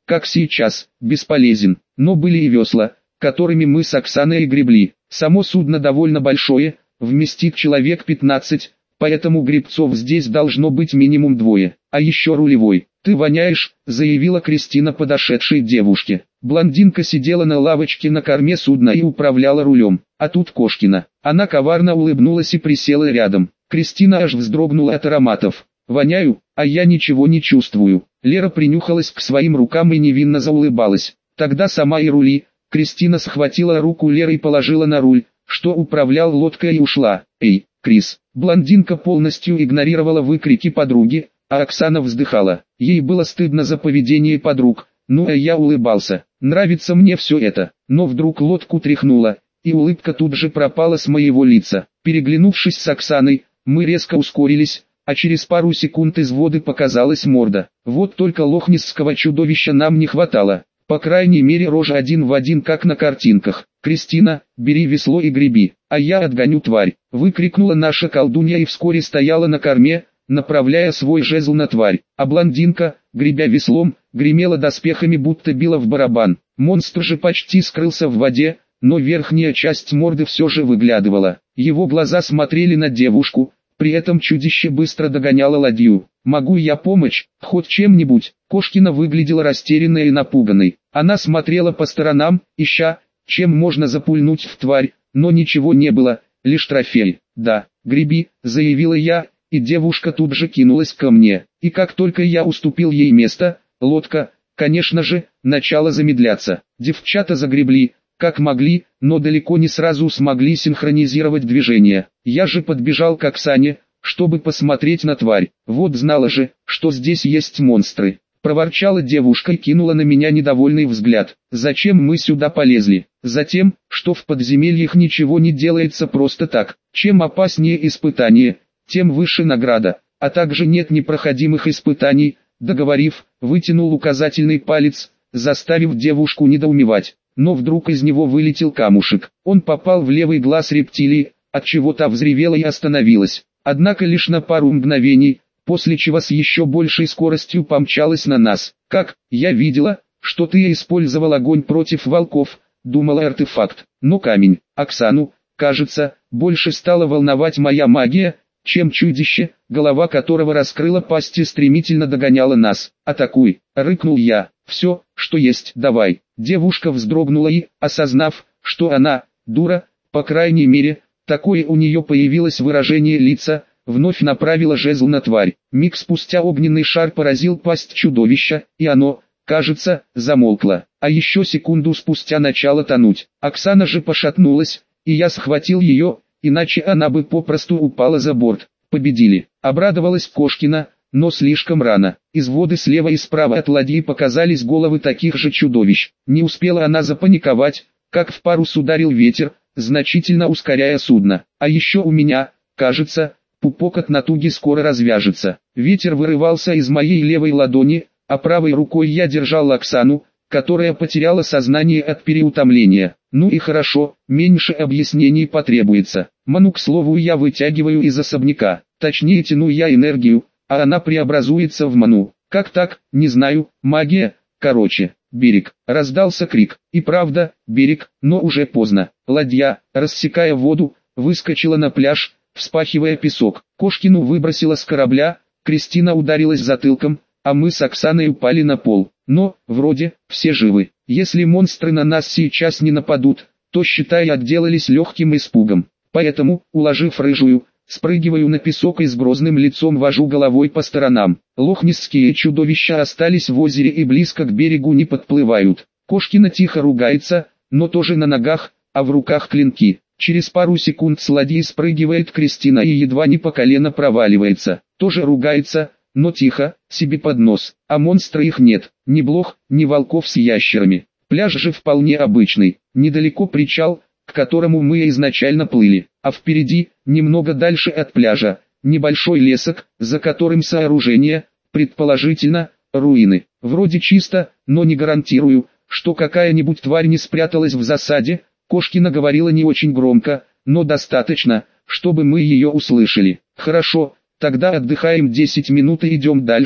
как сейчас, бесполезен. Но были и весла, которыми мы с Оксаной гребли. Само судно довольно большое, вместит человек 15, поэтому гребцов здесь должно быть минимум двое. А еще рулевой. «Ты воняешь», — заявила Кристина подошедшей девушке. Блондинка сидела на лавочке на корме судна и управляла рулем. А тут Кошкина. Она коварно улыбнулась и присела рядом. Кристина аж вздрогнула от ароматов. «Воняю, а я ничего не чувствую». Лера принюхалась к своим рукам и невинно заулыбалась. «Тогда сама и рули». Кристина схватила руку Леры и положила на руль, что управлял лодкой, и ушла. «Эй, Крис!» Блондинка полностью игнорировала выкрики подруги, а Оксана вздыхала. Ей было стыдно за поведение подруг, ну а я улыбался. Нравится мне все это. Но вдруг лодку тряхнуло, и улыбка тут же пропала с моего лица. Переглянувшись с Оксаной, мы резко ускорились, а через пару секунд из воды показалась морда. Вот только лохнесского чудовища нам не хватало. По крайней мере рожа один в один, как на картинках. «Кристина, бери весло и греби, а я отгоню тварь», — выкрикнула наша колдунья и вскоре стояла на корме, направляя свой жезл на тварь. А блондинка, гребя веслом, гремела доспехами, будто била в барабан. Монстр же почти скрылся в воде, но верхняя часть морды все же выглядывала. Его глаза смотрели на девушку, при этом чудище быстро догоняло ладью. «Могу я помочь, хоть чем-нибудь?» Кошкина выглядела растерянной и напуганной. Она смотрела по сторонам, ища, чем можно запульнуть в тварь, но ничего не было, лишь трофей. «Да, греби», — заявила я, и девушка тут же кинулась ко мне. И как только я уступил ей место, лодка, конечно же, начала замедляться. Девчата загребли, как могли, но далеко не сразу смогли синхронизировать движение. Я же подбежал к Оксане, чтобы посмотреть на тварь. «Вот знала же, что здесь есть монстры», — проворчала девушка и кинула на меня недовольный взгляд. «Зачем мы сюда полезли?» «Затем, что в подземельях ничего не делается просто так. Чем опаснее испытание, тем выше награда, а также нет непроходимых испытаний», — договорив, вытянул указательный палец, заставив девушку недоумевать. Но вдруг из него вылетел камушек. Он попал в левый глаз рептилии, отчего та взревела и остановилась. Однако лишь на пару мгновений, после чего с еще большей скоростью помчалась на нас. «Как, я видела, что ты использовал огонь против волков», — думала артефакт. Но камень, Оксану, кажется, больше стала волновать моя магия, чем чудище, голова которого раскрыла пасть и стремительно догоняла нас. «Атакуй!» — рыкнул я. «Все, что есть, давай». Девушка вздрогнула и, осознав, что она, дура, по крайней мере, такое у нее появилось выражение лица, вновь направила жезл на тварь. Миг спустя огненный шар поразил пасть чудовища, и оно, кажется, замолкло. А еще секунду спустя начало тонуть. Оксана же пошатнулась, и я схватил ее, иначе она бы попросту упала за борт. «Победили», — обрадовалась Кошкина, но слишком рано. Из воды слева и справа от ладьи показались головы таких же чудовищ. Не успела она запаниковать, как в парус ударил ветер, значительно ускоряя судно. А еще у меня, кажется, пупок от натуги скоро развяжется. Ветер вырывался из моей левой ладони, а правой рукой я держал Оксану, которая потеряла сознание от переутомления. Ну и хорошо, меньше объяснений потребуется. Ману, к слову, я вытягиваю из особняка, точнее тяну я энергию, а она преобразуется в ману. Как так, не знаю, магия, короче. «Берег!» — раздался крик. И правда, берег, но уже поздно. Ладья, рассекая воду, выскочила на пляж, вспахивая песок. Кошкину выбросила с корабля, Кристина ударилась затылком, а мы с Оксаной упали на пол. Но, вроде, все живы. Если монстры на нас сейчас не нападут, то, считай, отделались легким испугом. Поэтому, уложив рыжую, спрыгиваю на песок и с грозным лицом вожу головой по сторонам. Лохнесские чудовища остались в озере и близко к берегу не подплывают. Кошкина тихо ругается, но тоже на ногах, а в руках клинки. Через пару секунд с ладьи спрыгивает Кристина и едва не по колено проваливается. Тоже ругается, но тихо, себе под нос. А монстра их нет, ни блох, ни волков с ящерами. Пляж же вполне обычный, недалеко причал, к которому мы изначально плыли, а впереди, немного дальше от пляжа, небольшой лесок, за которым сооружение, предположительно, руины. Вроде чисто, но не гарантирую, что какая-нибудь тварь не спряталась в засаде. Кошкина говорила не очень громко, но достаточно, чтобы мы ее услышали. «Хорошо, тогда отдыхаем 10 минут и идем дальше»,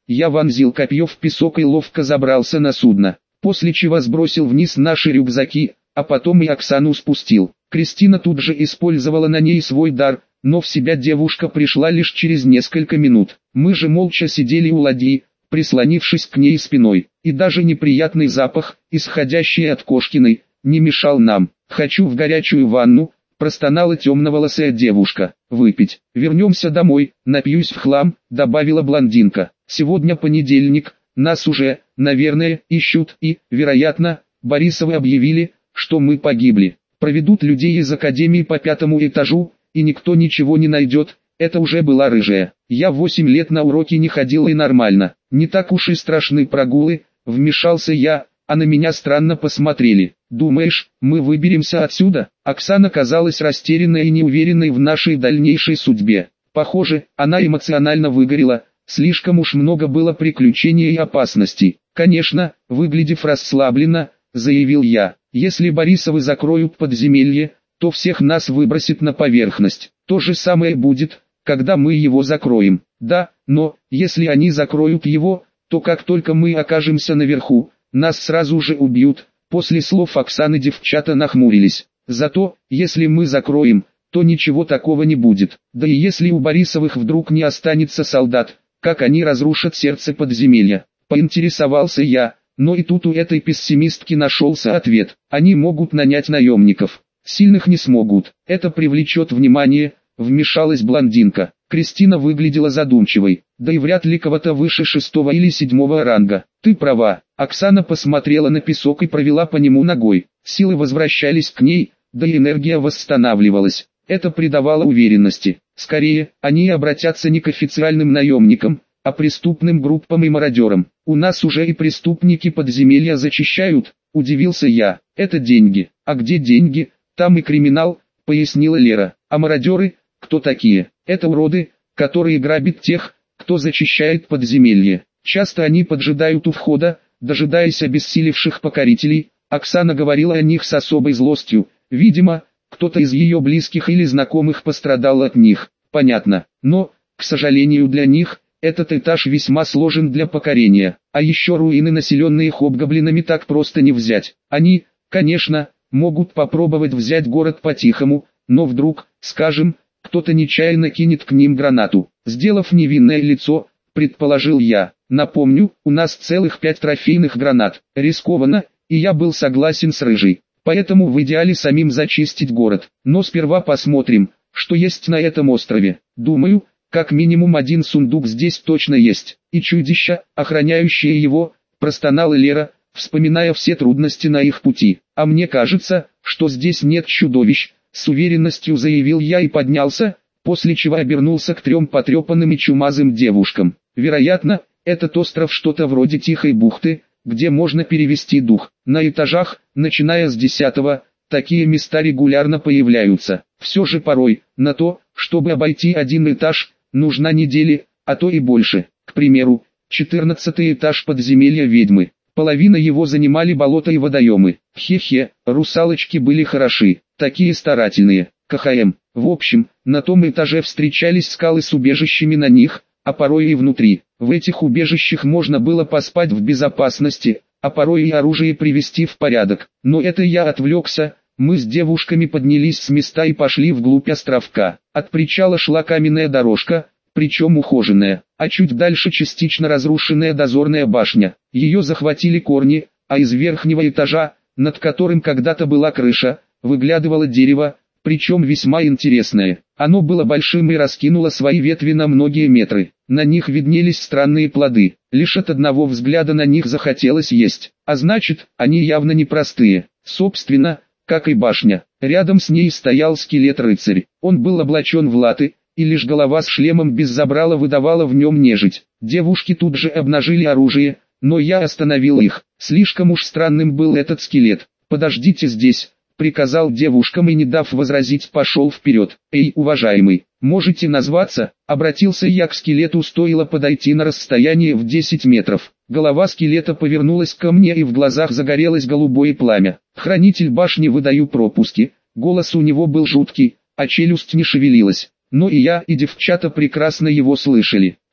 Я вонзил копье в песок и ловко забрался на судно, после чего сбросил вниз наши рюкзаки, а потом и Оксану спустил. Кристина тут же использовала на ней свой дар, но в себя девушка пришла лишь через несколько минут. Мы же молча сидели у ладьи, прислонившись к ней спиной, и даже неприятный запах, исходящий от Кошкиной, не мешал нам. «Хочу в горячую ванну», – простонала темноволосая девушка. «Выпить. Вернемся домой, напьюсь в хлам», – добавила блондинка. «Сегодня понедельник, нас уже, наверное, ищут и, вероятно, Борисовы объявили, что мы погибли. Проведут людей из академии по 5-му этажу, и никто ничего не найдет». Это уже была рыжая. «Я 8 лет на уроки не ходила и нормально. Не так уж и страшны прогулы», – вмешался я, а на меня странно посмотрели. «Думаешь, мы выберемся отсюда?» Оксана казалась растерянной и неуверенной в нашей дальнейшей судьбе. Похоже, она эмоционально выгорела, слишком уж много было приключений и опасностей. «Конечно», – выглядев расслабленно, заявил я, «если Борисовы закроют подземелье, то всех нас выбросит на поверхность. То же самое будет, когда мы его закроем. Да, но, если они закроют его, то как только мы окажемся наверху, нас сразу же убьют». После слов Оксаны девчата нахмурились. «Зато, если мы закроем, то ничего такого не будет. Да и если у Борисовых вдруг не останется солдат, как они разрушат сердце подземелья?» Поинтересовался я, но и тут у этой пессимистки нашелся ответ. «Они могут нанять наемников. Сильных не смогут. Это привлечет внимание», — вмешалась блондинка. Кристина выглядела задумчивой, да и вряд ли кого-то выше 6-го или 7-го ранга. «Ты права». Оксана посмотрела на песок и провела по нему ногой. Силы возвращались к ней, да и энергия восстанавливалась. Это придавало уверенности. Скорее, они обратятся не к официальным наемникам, а преступным группам и мародерам. «У нас уже и преступники подземелья зачищают», — удивился я. «Это деньги». «А где деньги, там и криминал», — пояснила Лера. «А мародеры, кто такие?» «Это уроды, которые грабят тех, кто зачищает подземелье. Часто они поджидают у входа, дожидаясь обессилевших покорителей». Оксана говорила о них с особой злостью. Видимо, кто-то из ее близких или знакомых пострадал от них. Понятно. Но, к сожалению для них, этот этаж весьма сложен для покорения. А еще руины, населенные хобгоблинами, так просто не взять. Они, конечно, могут попробовать взять город по-тихому, но вдруг, скажем, кто-то нечаянно кинет к ним гранату. Сделав невинное лицо, предположил я. Напомню, у нас целых 5 трофейных гранат. Рискованно, и я был согласен с Рыжей. Поэтому в идеале самим зачистить город. Но сперва посмотрим, что есть на этом острове. Думаю, как минимум один сундук здесь точно есть. И чудища, охраняющие его, простонала Лера, вспоминая все трудности на их пути. А мне кажется, что здесь нет чудовищ, с уверенностью заявил я и поднялся, после чего обернулся к 3 потрепанным и чумазым девушкам. Вероятно, этот остров что-то вроде тихой бухты, где можно перевести дух. На этажах, начиная с 10-го, такие места регулярно появляются. Все же порой, на то, чтобы обойти один этаж, нужна недели, а то и больше. К примеру, 14-й этаж подземелья ведьмы. Половина его занимали болота и водоемы. Хе-хе, русалочки были хороши, такие старательные. КХМ. В общем, на том этаже встречались скалы с убежищами на них, а порой и внутри. В этих убежищах можно было поспать в безопасности, а порой и оружие привести в порядок. Но это я отвлекся. Мы с девушками поднялись с места и пошли вглубь островка. От причала шла каменная дорожка, причем ухоженная, а чуть дальше частично разрушенная дозорная башня. Ее захватили корни, а из верхнего этажа, над которым когда-то была крыша, выглядывало дерево, причем весьма интересное. Оно было большим и раскинуло свои ветви на многие метры. На них виднелись странные плоды. Лишь от одного взгляда на них захотелось есть. А значит, они явно непростые. Собственно, как и башня. Рядом с ней стоял скелет-рыцарь. Он был облачен в латы, и лишь голова с шлемом без забрала выдавала в нем нежить. Девушки тут же обнажили оружие, но я остановил их. Слишком уж странным был этот скелет. «Подождите здесь», — приказал девушкам и, не дав возразить, пошел вперед. «Эй, уважаемый, можете назваться?» — обратился я к скелету, стоило подойти на расстояние в 10 метров. Голова скелета повернулась ко мне, и в глазах загорелось голубое пламя. «Хранитель башни, выдаю пропуски». Голос у него был жуткий, а челюсть не шевелилась. Но и я, и девчата прекрасно его слышали.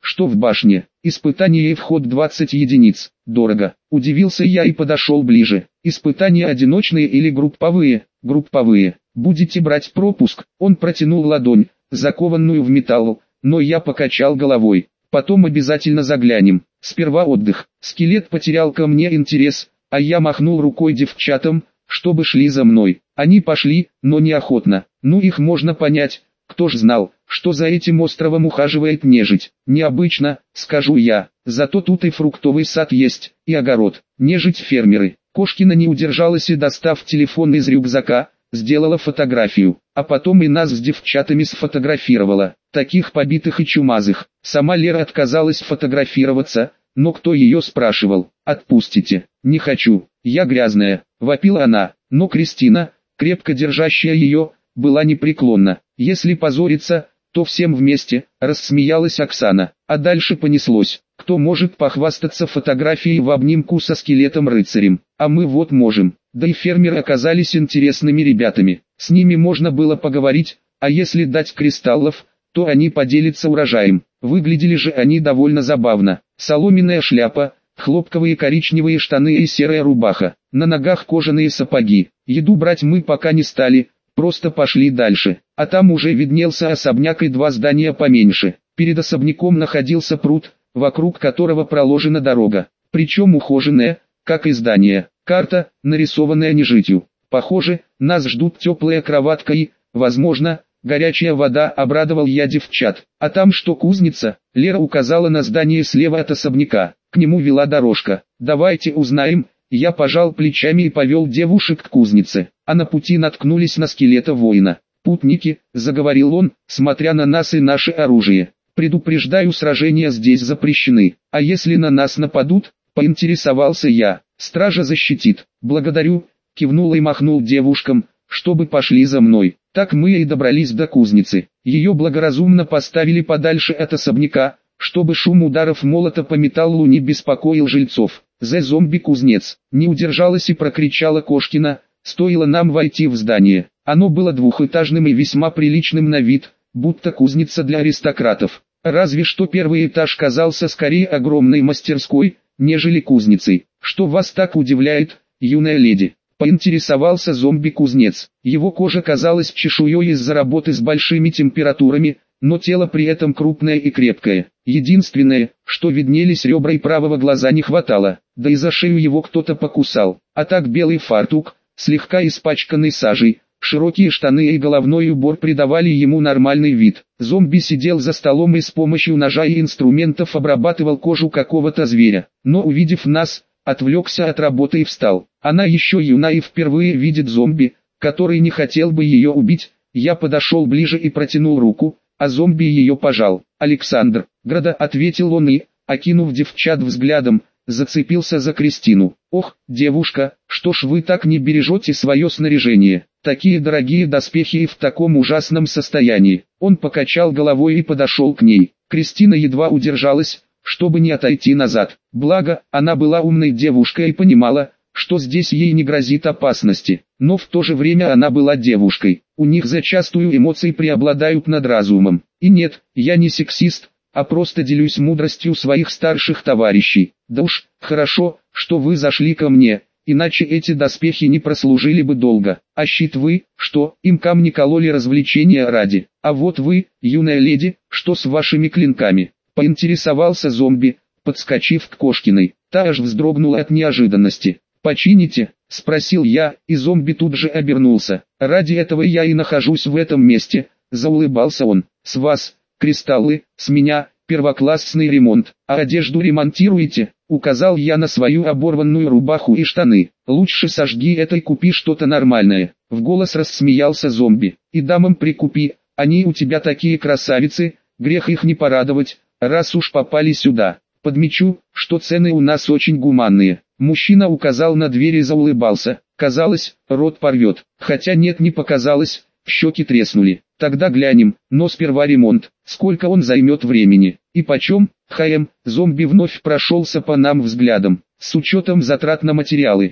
Что в башне? Испытание и вход 20 единиц. Дорого. Удивился я и подошел ближе. Испытания одиночные или групповые? Групповые. Будете брать пропуск? Он протянул ладонь, закованную в металл, но я покачал головой. Потом обязательно заглянем. Сперва отдых. Скелет потерял ко мне интерес, а я махнул рукой девчатам, чтобы шли за мной. Они пошли, но неохотно. Ну их можно понять, кто ж знал, что за этим островом ухаживает нежить. Необычно, скажу я, зато тут и фруктовый сад есть, и огород. Нежить фермеры. Кошкина не удержалась и, достав телефон из рюкзака, сделала фотографию, а потом и нас с девчатами сфотографировала. Таких побитых и чумазых. Сама Лера отказалась фотографироваться, но кто ее спрашивал? «Отпустите». «Не хочу, я грязная», — вопила она, но Кристина, крепко держащая ее, была непреклонна. «Если позориться, то всем вместе», — рассмеялась Оксана. А дальше понеслось. Кто может похвастаться фотографией в обнимку со скелетом-рыцарем? А мы вот можем. Да и фермеры оказались интересными ребятами. С ними можно было поговорить, а если дать кристаллов, то они поделятся урожаем. Выглядели же они довольно забавно. Соломенная шляпа, хлопковые коричневые штаны и серая рубаха. На ногах кожаные сапоги. Еду брать мы пока не стали, просто пошли дальше. А там уже виднелся особняк и два здания поменьше. Перед особняком находился пруд, вокруг которого проложена дорога. Причем ухоженная, как и здание. Карта, нарисованная нежитью. Похоже, нас ждут теплая кроватка и, возможно, горячая вода, обрадовал я девчат. А там что, кузница? Лера указала на здание слева от особняка. К нему вела дорожка. Давайте узнаем. Я пожал плечами и повел девушек к кузнице. А на пути наткнулись на скелета воина. «Путники», — заговорил он, смотря на нас и наше оружие. «Предупреждаю, сражения здесь запрещены. А если на нас нападут?» — поинтересовался я. «Стража защитит». «Благодарю», — кивнул и махнул девушкам, чтобы пошли за мной. Так мы и добрались до кузницы. Ее благоразумно поставили подальше от особняка, чтобы шум ударов молота по металлу не беспокоил жильцов. «The зомби-кузнец!» Не удержалась и прокричала Кошкина, стоило нам войти в здание. Оно было двухэтажным и весьма приличным на вид, будто кузница для аристократов. Разве что первый этаж казался скорее огромной мастерской, нежели кузницей. «Что вас так удивляет, юная леди?» — поинтересовался зомби-кузнец. Его кожа казалась чешуей из-за работы с большими температурами, но тело при этом крупное и крепкое. Единственное, что виднелись ребра и правого глаза не хватало, да и за шею его кто-то покусал. А так белый фартук, слегка испачканный сажей, широкие штаны и головной убор придавали ему нормальный вид. Зомби сидел за столом и с помощью ножа и инструментов обрабатывал кожу какого-то зверя, но увидев нас, отвлекся от работы и встал. Она еще юна и впервые видит зомби, который не хотел бы ее убить. Я подошел ближе и протянул руку, а зомби ее пожал. «Александр, Града», — ответил он и, окинув девчат взглядом, зацепился за Кристину. «Ох, девушка, что ж вы так не бережете свое снаряжение? Такие дорогие доспехи и в таком ужасном состоянии». Он покачал головой и подошел к ней. Кристина едва удержалась, чтобы не отойти назад. Благо, она была умной девушкой и понимала, что здесь ей не грозит опасности. Но в то же время она была девушкой. У них зачастую эмоции преобладают над разумом. И нет, я не сексист, а просто делюсь мудростью своих старших товарищей. Да уж, хорошо, что вы зашли ко мне, иначе эти доспехи не прослужили бы долго. А щит вы, что, им камни кололи развлечения ради. А вот вы, юная леди, что с вашими клинками? Поинтересовался зомби, подскочив к Кошкиной. Та аж вздрогнула от неожиданности. «Почините?» — спросил я, и зомби тут же обернулся. «Ради этого я и нахожусь в этом месте», — заулыбался он. «С вас, кристаллы, с меня, первоклассный ремонт. А одежду ремонтируете?» — указал я на свою оборванную рубаху и штаны. «Лучше сожги это и купи что-то нормальное». В голос рассмеялся зомби. «И дамам прикупи, они у тебя такие красавицы, грех их не порадовать, раз уж попали сюда. Подмечу, что цены у нас очень гуманные». Мужчина указал на дверь и заулыбался. Казалось, рот порвет. Хотя нет, не показалось, щеки треснули. «Тогда глянем, но сперва ремонт. Сколько он займет времени? И почем?» Зомби вновь прошелся по нам взглядом. «С учетом затрат на материалы,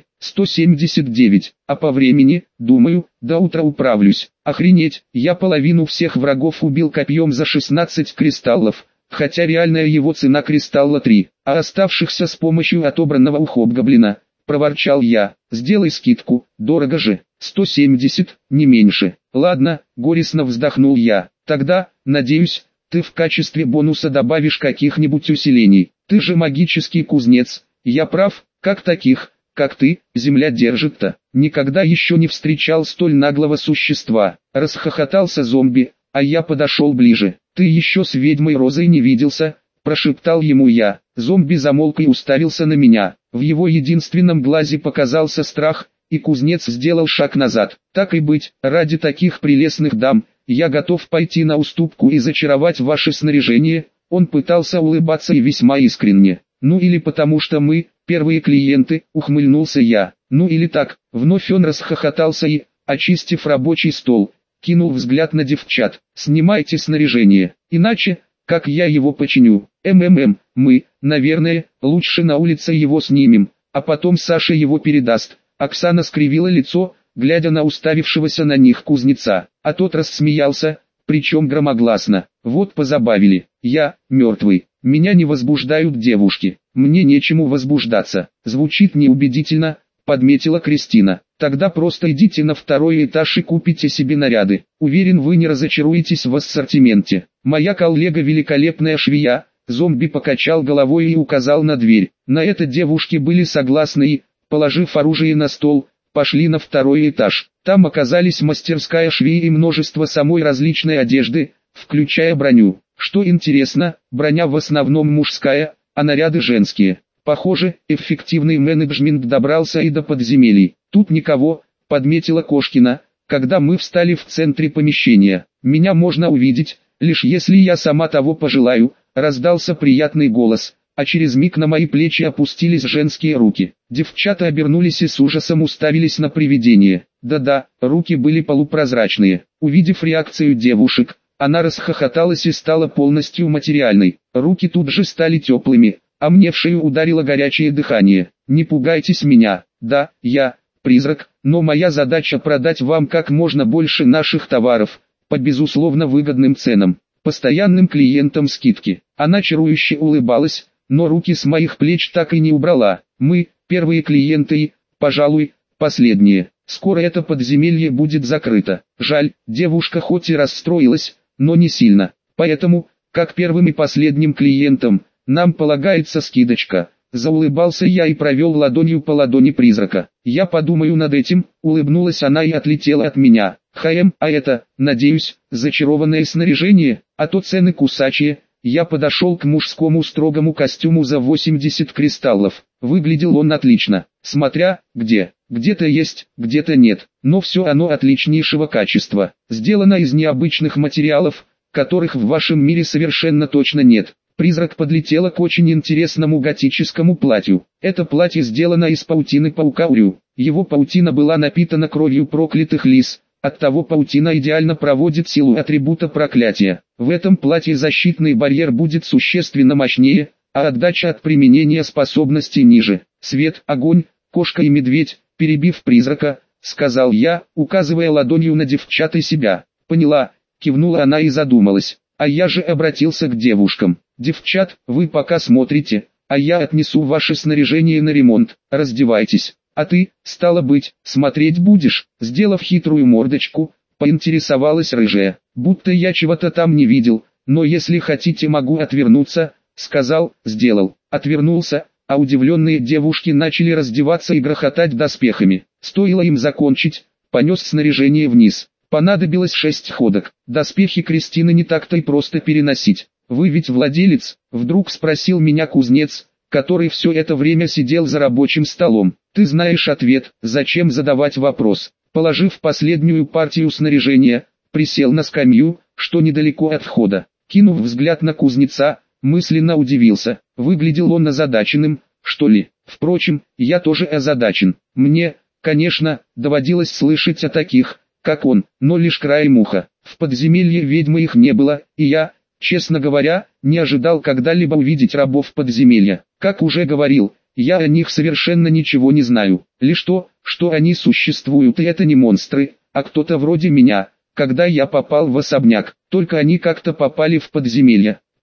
179, а по времени, думаю, до утра управлюсь». «Охренеть, я половину всех врагов убил копьем за 16 кристаллов», хотя реальная его цена кристалла 3, а оставшихся с помощью отобранного у хобгоблина, проворчал я. Сделай скидку, дорого же, 170, не меньше. Ладно, горестно вздохнул я. Тогда, надеюсь, ты в качестве бонуса добавишь каких-нибудь усилений. Ты же магический кузнец, я прав, как таких, как ты, земля держит-то. Никогда еще не встречал столь наглого существа. Расхохотался зомби, а я подошел ближе. Ты еще с ведьмой Розой не виделся, прошептал ему я. Зомби замолк и уставился на меня. В его единственном глазе показался страх, и кузнец сделал шаг назад. Так и быть, ради таких прелестных дам, я готов пойти на уступку и зачаровать ваше снаряжение. Он пытался улыбаться и весьма искренне. Ну или потому что мы, первые клиенты, ухмыльнулся я. Ну или так, вновь он расхохотался и, очистив рабочий стол, кинул взгляд на девчат. Снимайте снаряжение, иначе, как я его починю? Мы, наверное, лучше на улице его снимем, а потом Саша его передаст. Оксана скривила лицо, глядя на уставившегося на них кузнеца, а тот рассмеялся, причем громогласно. Вот позабавили. Я, мертвый. Меня не возбуждают девушки. Мне нечему возбуждаться. Звучит неубедительно, подметила Кристина. Тогда просто идите на второй этаж и купите себе наряды. Уверен, вы не разочаруетесь в ассортименте. Моя коллега великолепная швея. Зомби покачал головой и указал на дверь. На это девушки были согласны и, положив оружие на стол, пошли на второй этаж. Там оказались мастерская швеи и множество самой различной одежды, включая броню. Что интересно, броня в основном мужская, а наряды женские. Похоже, эффективный менеджмент добрался и до подземелий. Тут никого, подметила Кошкина, когда мы встали в центре помещения. Меня можно увидеть, лишь если я сама того пожелаю, раздался приятный голос, а через миг на мои плечи опустились женские руки. Девчата обернулись и с ужасом уставились на привидение. Да-да, руки были полупрозрачные. Увидев реакцию девушек, она расхохоталась и стала полностью материальной. Руки тут же стали теплыми, а мне в шею ударило горячее дыхание. Не пугайтесь меня, да, я, призрак, но моя задача продать вам как можно больше наших товаров, по безусловно выгодным ценам, постоянным клиентам скидки. Она чарующе улыбалась, но руки с моих плеч так и не убрала. Мы, первые клиенты и, пожалуй, последние. Скоро это подземелье будет закрыто. Жаль, девушка хоть и расстроилась, но не сильно. Поэтому, как первым и последним клиентам, нам полагается скидочка. Заулыбался я и провел ладонью по ладони призрака. Я подумаю над этим, улыбнулась она и отлетела от меня. А это, надеюсь, зачарованное снаряжение, а то цены кусачие. Я подошел к мужскому строгому костюму за 80 кристаллов. Выглядел он отлично, смотря, где. Где-то есть, где-то нет, но все оно отличнейшего качества. Сделано из необычных материалов, которых в вашем мире совершенно точно нет. Призрак подлетела к очень интересному готическому платью. Это платье сделано из паутины паука Урю. Его паутина была напитана кровью проклятых лис. Оттого паутина идеально проводит силу атрибута проклятия. В этом платье защитный барьер будет существенно мощнее, а отдача от применения способностей ниже. Свет, огонь, кошка и медведь, перебив призрака, сказал я, указывая ладонью на девчат и себя. Поняла, кивнула она и задумалась. А я же обратился к девушкам. Девчат, вы пока смотрите, а я отнесу ваше снаряжение на ремонт. Раздевайтесь. А ты, стало быть, смотреть будешь? Сделав хитрую мордочку, поинтересовалась рыжая. Будто я чего-то там не видел, но если хотите могу отвернуться, сказал, сделал. Отвернулся, а удивленные девушки начали раздеваться и грохотать доспехами. Стоило им закончить, понес снаряжение вниз. Понадобилось 6 ходок. Доспехи Кристины не так-то и просто переносить. «Вы ведь владелец?» — вдруг спросил меня кузнец, который все это время сидел за рабочим столом. «Ты знаешь ответ, зачем задавать вопрос?» Положив последнюю партию снаряжения, присел на скамью, что недалеко от входа. Кинув взгляд на кузнеца, мысленно удивился. Выглядел он озадаченным, что ли. Впрочем, я тоже озадачен. Мне, конечно, доводилось слышать о таких, как он, но лишь краем уха. В подземелье ведьмы их не было, и я, честно говоря, не ожидал когда-либо увидеть рабов подземелья. Как уже говорил, я о них совершенно ничего не знаю. Лишь то, что они существуют, и это не монстры, а кто-то вроде меня. Когда я попал в особняк, только они как-то попали в подземелье.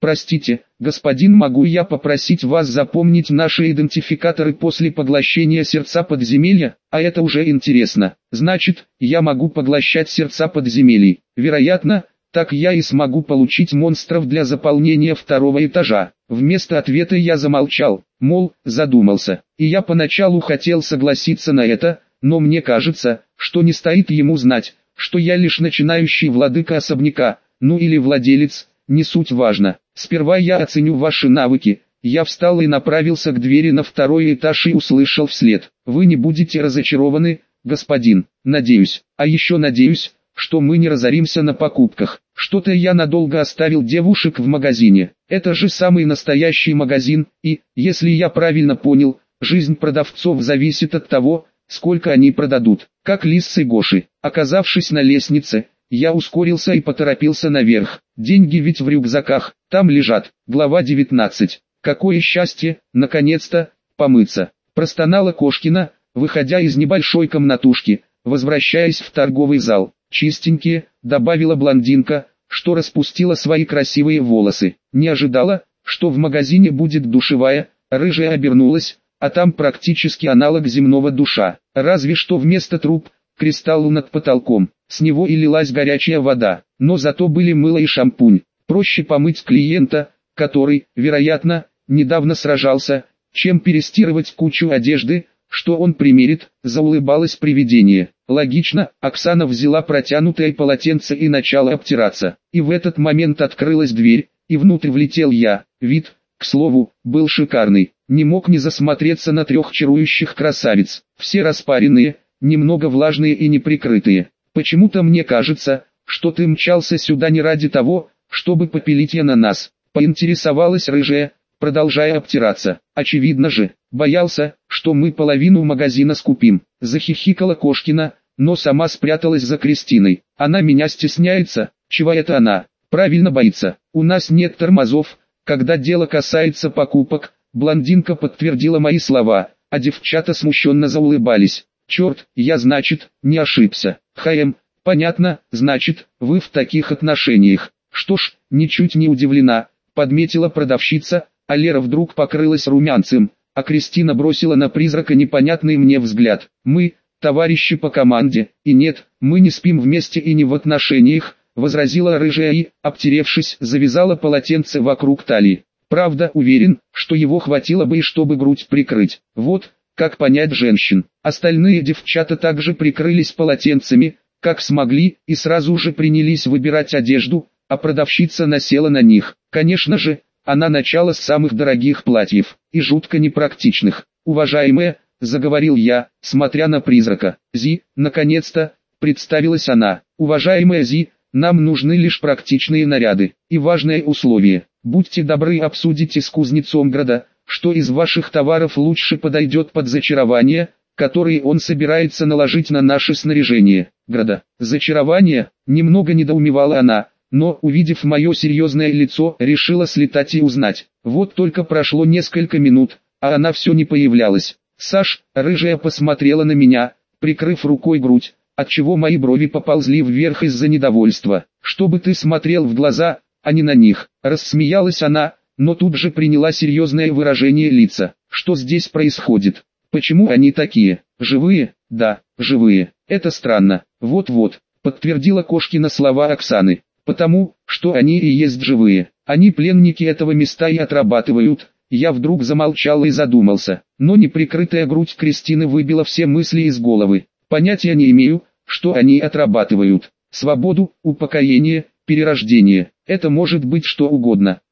Простите, господин, могу я попросить вас запомнить наши идентификаторы после поглощения сердца подземелья, а это уже интересно. Значит, я могу поглощать сердца подземелий. Вероятно, так я и смогу получить монстров для заполнения второго этажа. Вместо ответа я замолчал, мол, задумался. И я поначалу хотел согласиться на это, но мне кажется, что не стоит ему знать, что я лишь начинающий владыка особняка, ну или владелец, не суть важно. Сперва я оценю ваши навыки. Я встал и направился к двери на второй этаж и услышал вслед: вы не будете разочарованы, господин. Надеюсь, а еще надеюсь, что мы не разоримся на покупках. Что-то я надолго оставил девушек в магазине. Это же самый настоящий магазин, и, если я правильно понял, жизнь продавцов зависит от того, сколько они продадут. Как лисцы Гоши. Оказавшись на лестнице, я ускорился и поторопился наверх. Деньги ведь в рюкзаках, там лежат. Глава 19. Какое счастье, наконец-то, помыться. Простонала Кошкина, выходя из небольшой комнатушки, возвращаясь в торговый зал. Чистенькие, добавила блондинка, что распустила свои красивые волосы. Не ожидала, что в магазине будет душевая. Рыжая обернулась, а там практически аналог земного душа. Разве что вместо труб, кристаллу над потолком. С него и лилась горячая вода, но зато были мыло и шампунь. Проще помыть клиента, который, вероятно, недавно сражался, чем перестирывать кучу одежды, что он примерит, заулыбалось привидение. Логично, Оксана взяла протянутое полотенце и начала обтираться. И в этот момент открылась дверь, и внутрь влетел я. Вид, к слову, был шикарный. Не мог не засмотреться на трех чарующих красавиц. Все распаренные, немного влажные и неприкрытые. Почему-то мне кажется, что ты мчался сюда не ради того, чтобы попилить я на нас. Поинтересовалась рыжая, продолжая обтираться. Очевидно же, боялся, что мы половину магазина скупим. Захихикала Кошкина, но сама спряталась за Кристиной. Она меня стесняется, чего это она? Правильно боится. У нас нет тормозов, когда дело касается покупок. Блондинка подтвердила мои слова, а девчата смущенно заулыбались. Черт, я значит, не ошибся. Понятно, значит, вы в таких отношениях. Что ж, ничуть не удивлена, подметила продавщица, а Лера вдруг покрылась румянцем, а Кристина бросила на призрака непонятный мне взгляд. Мы, товарищи по команде, и нет, мы не спим вместе и не в отношениях, возразила рыжая и, обтеревшись, завязала полотенце вокруг талии. Правда, уверен, что его хватило бы и чтобы грудь прикрыть. Вот, как понять женщин. Остальные девчата также прикрылись полотенцами, как смогли, и сразу же принялись выбирать одежду, а продавщица насела на них. Конечно же, она начала с самых дорогих платьев, и жутко непрактичных. «Уважаемая», — заговорил я, смотря на призрака. «Зи, наконец-то», — представилась она. «Уважаемая Зи, нам нужны лишь практичные наряды, и важное условие. Будьте добры, обсудите с кузнецом Града, что из ваших товаров лучше подойдет под зачарование, которые он собирается наложить на наше снаряжение». Града. Зачарование, немного недоумевала она, но, увидев мое серьезное лицо, решила слетать и узнать. Вот только прошло несколько минут, а она все не появлялась. «Саш», рыжая посмотрела на меня, прикрыв рукой грудь, отчего мои брови поползли вверх из-за недовольства. «Чтобы ты смотрел в глаза, а не на них», рассмеялась она, но тут же приняла серьезное выражение лица. «Что здесь происходит? Почему они такие? Живые?» «Да, живые. Это странно». «Вот-вот», подтвердила Кошкина слова Оксаны. «Потому, что они и есть живые. Они пленники этого места и отрабатывают». Я вдруг замолчал и задумался, но неприкрытая грудь Кристины выбила все мысли из головы. Понятия не имею, что они отрабатывают. Свободу, упокоение, перерождение. Это может быть что угодно.